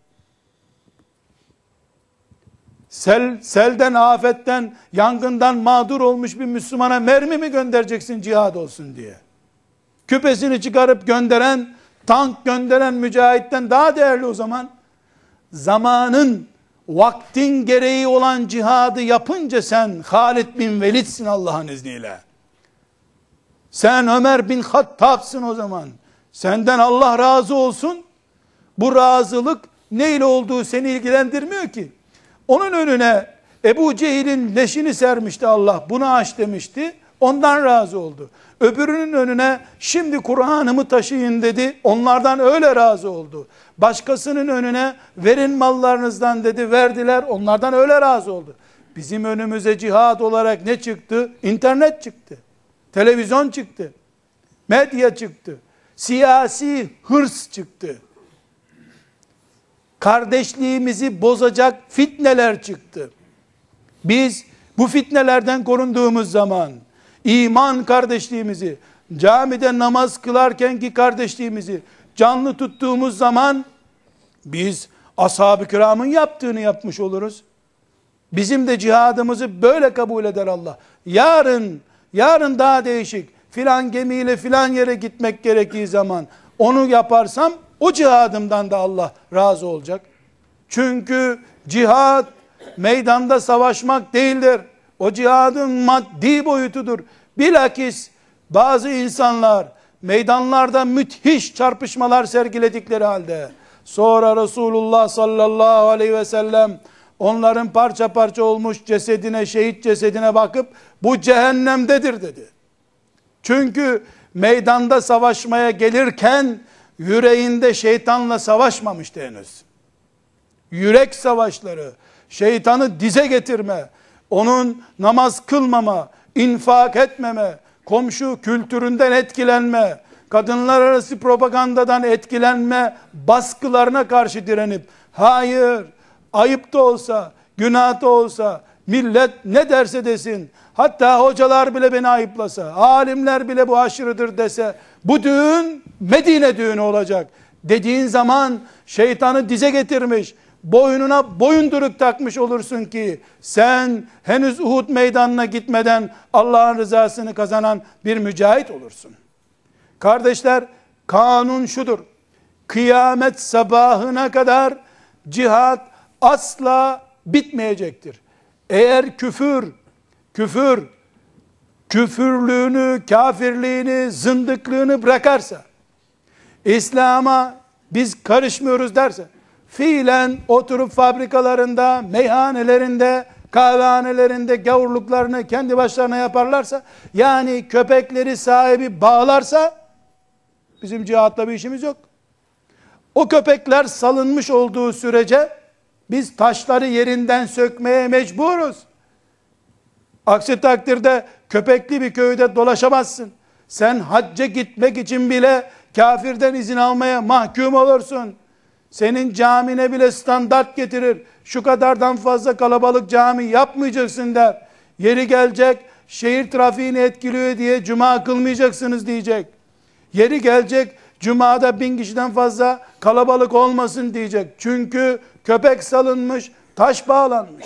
Sel, selden, afetten, yangından mağdur olmuş bir Müslümana mermi mi göndereceksin cihad olsun diye? Küpesini çıkarıp gönderen, tank gönderen mücahitten daha değerli o zaman. Zamanın, vaktin gereği olan cihadı yapınca sen Halid bin Velid'sin Allah'ın izniyle. Sen Ömer bin Hattab'sın o zaman. Senden Allah razı olsun. Bu razılık neyle olduğu seni ilgilendirmiyor ki. Onun önüne Ebu Cehil'in leşini sermişti Allah. Bunu aç demişti. Ondan razı oldu. Öbürünün önüne şimdi Kur'an'ımı taşıyın dedi. Onlardan öyle razı oldu. Başkasının önüne verin mallarınızdan dedi. Verdiler. Onlardan öyle razı oldu. Bizim önümüze cihad olarak ne çıktı? İnternet çıktı. Televizyon çıktı. Medya çıktı. Siyasi hırs çıktı. Kardeşliğimizi bozacak fitneler çıktı. Biz bu fitnelerden korunduğumuz zaman iman kardeşliğimizi, camide namaz kılarkenki kardeşliğimizi canlı tuttuğumuz zaman biz ashab-ı kiramın yaptığını yapmış oluruz. Bizim de cihadımızı böyle kabul eder Allah. Yarın, yarın daha değişik, filan gemiyle filan yere gitmek gerektiği zaman onu yaparsam o cihadımdan da Allah razı olacak. Çünkü cihad meydanda savaşmak değildir. O cihadın maddi boyutudur. Bilakis bazı insanlar meydanlarda müthiş çarpışmalar sergiledikleri halde sonra Resulullah sallallahu aleyhi ve sellem onların parça parça olmuş cesedine, şehit cesedine bakıp bu cehennemdedir dedi. Çünkü meydanda savaşmaya gelirken yüreğinde şeytanla savaşmamıştı henüz. Yürek savaşları, şeytanı dize getirme, onun namaz kılmama, infak etmeme, komşu kültüründen etkilenme, kadınlar arası propagandadan etkilenme baskılarına karşı direnip, hayır, ayıp da olsa, günah da olsa, millet ne derse desin, hatta hocalar bile beni ayıplasa, alimler bile bu aşırıdır dese, bu düğün Medine düğünü olacak dediğin zaman şeytanı dize getirmiş, boynuna boyunduruk takmış olursun ki sen henüz Uhud meydanına gitmeden Allah'ın rızasını kazanan bir mücahit olursun. Kardeşler, kanun şudur: kıyamet sabahına kadar cihat asla bitmeyecektir. Eğer küfür, küfür, küfürlüğünü, kafirliğini, zındıklığını bırakarsa, İslam'a biz karışmıyoruz derse, fiilen oturup fabrikalarında, meyhanelerinde, kahvehanelerinde gavurluklarını kendi başlarına yaparlarsa, yani köpekleri sahibi bağlarsa, bizim cihatla bir işimiz yok. O köpekler salınmış olduğu sürece, biz taşları yerinden sökmeye mecburuz. Aksi takdirde köpekli bir köyde dolaşamazsın. Sen hacca gitmek için bile kafirden izin almaya mahkum olursun. Senin camine bile standart getirir. Şu kadardan fazla kalabalık cami yapmayacaksın der. Yeri gelecek, şehir trafiğini etkiliyor diye cuma kılmayacaksınız diyecek. Yeri gelecek, cumada bin kişiden fazla kalabalık olmasın diyecek. Çünkü köpek salınmış, taş bağlanmış.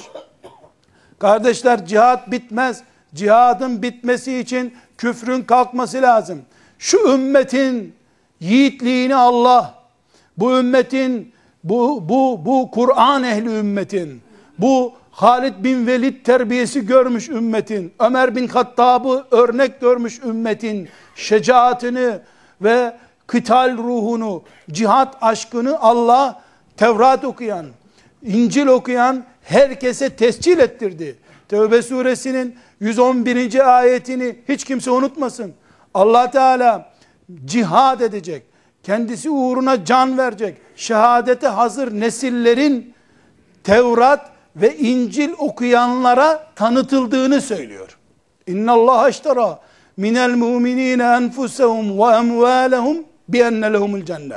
Kardeşler, cihat bitmez. Cihadın bitmesi için küfrün kalkması lazım. Şu ümmetin yiğitliğini Allah, bu ümmetin, bu bu bu Kur'an ehli ümmetin, bu Halid bin Velid terbiyesi görmüş ümmetin, Ömer bin Hattab'ı örnek görmüş ümmetin şecaatini ve kıtal ruhunu, cihat aşkını Allah Tevrat okuyan, İncil okuyan herkese tescil ettirdi. Tevbe suresinin yüz on birinci ayetini hiç kimse unutmasın. Allah Teala cihad edecek, kendisi uğruna can verecek, şehadete hazır nesillerin Tevrat ve İncil okuyanlara tanıtıldığını söylüyor. İnna Allah iştara minel mu'minine enfusahum ve emvalahum bi enne lehumul cennet.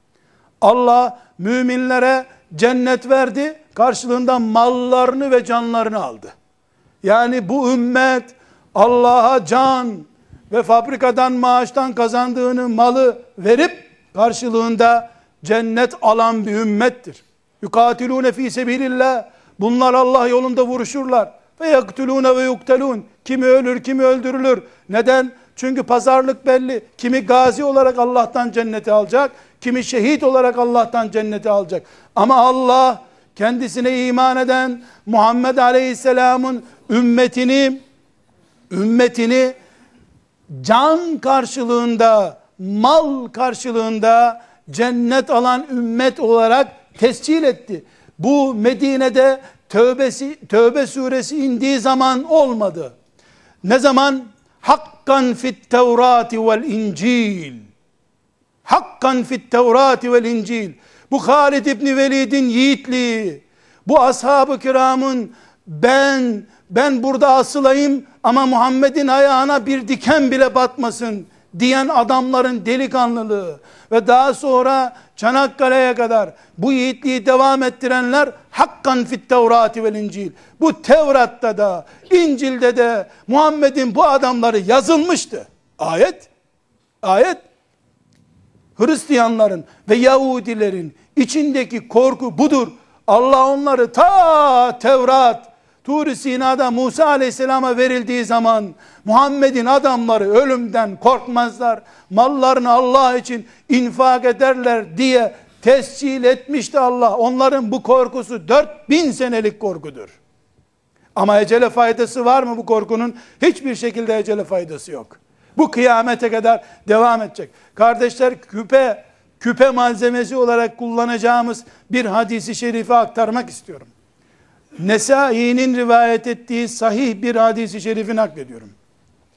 Allah müminlere cennet verdi, karşılığında mallarını ve canlarını aldı. Yani bu ümmet Allah'a can ve fabrikadan maaştan kazandığını malı verip karşılığında cennet alan bir ümmettir. Yukatilune fi sebilillah. Bunlar Allah yolunda vuruşurlar. Ve yaktulune ve yuktelun. Kimi ölür, kimi öldürülür. Neden? Çünkü pazarlık belli. Kimi gazi olarak Allah'tan cenneti alacak, kimi şehit olarak Allah'tan cenneti alacak. Ama Allah kendisine iman eden Muhammed Aleyhisselam'ın ümmetini ümmetini can karşılığında, mal karşılığında cennet alan ümmet olarak tescil etti. Bu Medine'de Tövbesi, Tövbe suresi indiği zaman olmadı. Ne zaman? Hakkan fit Tevrati vel İncil. Hakkan fit Tevrati vel İncil. Bu Halid İbni Velid'in yiğitliği, bu ashab-ı kiramın ben ben burada asılayım ama Muhammed'in ayağına bir diken bile batmasın diyen adamların delikanlılığı ve daha sonra Çanakkale'ye kadar bu yiğitliği devam ettirenler hakkan fit Tevrati vel İncil. Bu Tevrat'ta da İncil'de de Muhammed'in bu adamları yazılmıştı. Ayet ayet Hristiyanların ve Yahudilerin içindeki korku budur. Allah onları ta Tevrat Tur-i Sina'da Musa Aleyhisselam'a verildiği zaman Muhammed'in adamları ölümden korkmazlar, mallarını Allah için infak ederler diye tescil etmişti Allah. Onların bu korkusu dört bin senelik korkudur. Ama ecele faydası var mı bu korkunun? Hiçbir şekilde ecele faydası yok. Bu kıyamete kadar devam edecek. Kardeşler, küpe, küpe malzemesi olarak kullanacağımız bir hadisi şerifi aktarmak istiyorum. Nesai'nin rivayet ettiği sahih bir hadisi şerifi naklediyorum.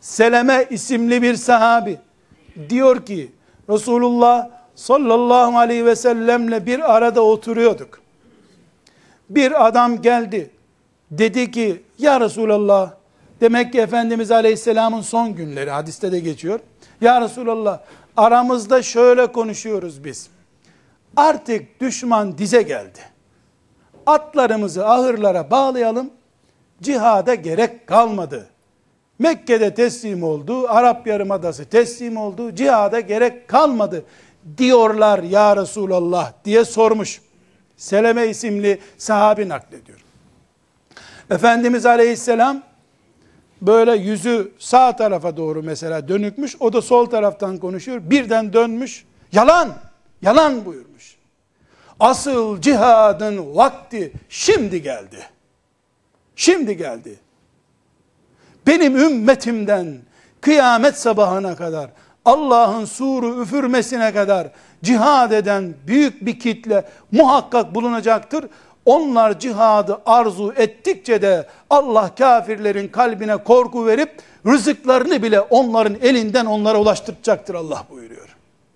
Seleme isimli bir sahabi diyor ki, Resulullah sallallahu aleyhi ve sellemle bir arada oturuyorduk. Bir adam geldi. Dedi ki, ya Resulallah, demek ki Efendimiz Aleyhisselam'ın son günleri, hadiste de geçiyor. Ya Resulallah, aramızda şöyle konuşuyoruz biz. Artık düşman dize geldi. Atlarımızı ahırlara bağlayalım. Cihada gerek kalmadı. Mekke'de teslim oldu, Arap Yarımadası teslim oldu, cihada gerek kalmadı diyorlar ya Resulallah diye sormuş. Seleme isimli sahabi naklediyor. Efendimiz Aleyhisselam böyle yüzü sağ tarafa doğru mesela dönükmüş, o da sol taraftan konuşuyor. Birden dönmüş, yalan, yalan buyurmuş. Asıl cihadın vakti şimdi geldi. Şimdi geldi. Benim ümmetimden kıyamet sabahına kadar, Allah'ın suru üfürmesine kadar cihad eden büyük bir kitle muhakkak bulunacaktır. Onlar cihadı arzu ettikçe de Allah kafirlerin kalbine korku verip rızıklarını bile onların elinden onlara ulaştıracaktır Allah buyuruyor.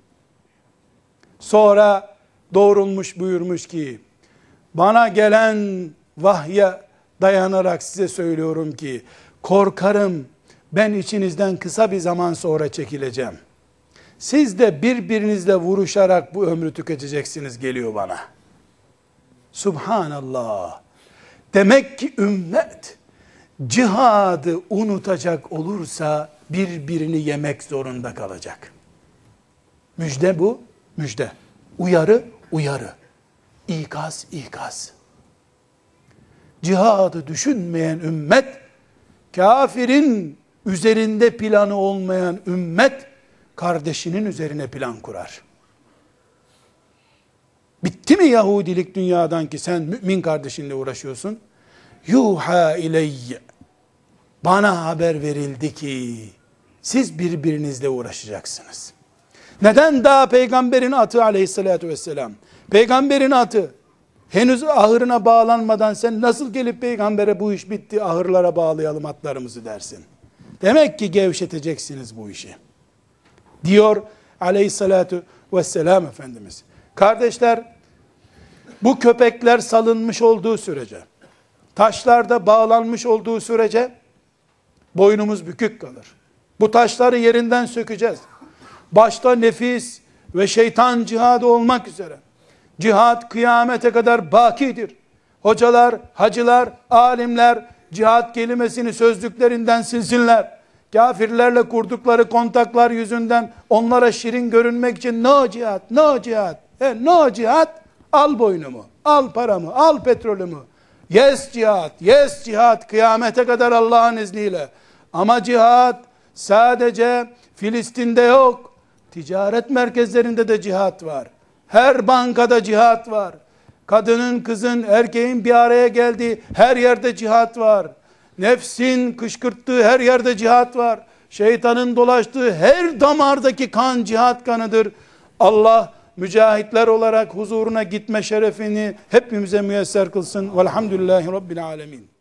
Sonra doğrulmuş buyurmuş ki, bana gelen vahye dayanarak size söylüyorum ki, korkarım ben içinizden kısa bir zaman sonra çekileceğim. Siz de birbirinizle vuruşarak bu ömrü tüketeceksiniz geliyor bana. Subhanallah. Demek ki ümmet cihadı unutacak olursa birbirini yemek zorunda kalacak. Müjde bu, müjde. Uyarı, uyarı. İkaz, ikaz. Cihadı düşünmeyen ümmet, kafirin üzerinde planı olmayan ümmet, kardeşinin üzerine plan kurar. Bitti mi Yahudilik dünyadan ki sen mümin kardeşinle uğraşıyorsun? Yuha ileyye. Bana haber verildi ki siz birbirinizle uğraşacaksınız. Neden daha peygamberin atı aleyhissalatü vesselam? Peygamberin atı henüz ahırına bağlanmadan sen nasıl gelip peygambere bu iş bitti, ahırlara bağlayalım atlarımızı dersin? Demek ki gevşeteceksiniz bu işi. Diyor aleyhissalatü vesselam Efendimiz. Kardeşler, bu köpekler salınmış olduğu sürece, taşlarda bağlanmış olduğu sürece boynumuz bükük kalır. Bu taşları yerinden sökeceğiz. Başta nefis ve şeytan cihadı olmak üzere. Cihad kıyamete kadar bakidir. Hocalar, hacılar, alimler cihad kelimesini sözlüklerinden silsinler. Kafirlerle kurdukları kontaklar yüzünden onlara şirin görünmek için no cihad, no cihad, e, no cihad, al boynumu, al paramı, al petrolümü. Yes cihad, yes cihad kıyamete kadar Allah'ın izniyle. Ama cihad sadece Filistin'de yok. Ticaret merkezlerinde de cihat var. Her bankada cihat var. Kadının, kızın, erkeğin bir araya geldiği her yerde cihat var. Nefsin kışkırttığı her yerde cihat var. Şeytanın dolaştığı her damardaki kan cihat kanıdır. Allah mücahitler olarak huzuruna gitme şerefini hepimize müyesser kılsın. Velhamdülillahi Rabbil alemin.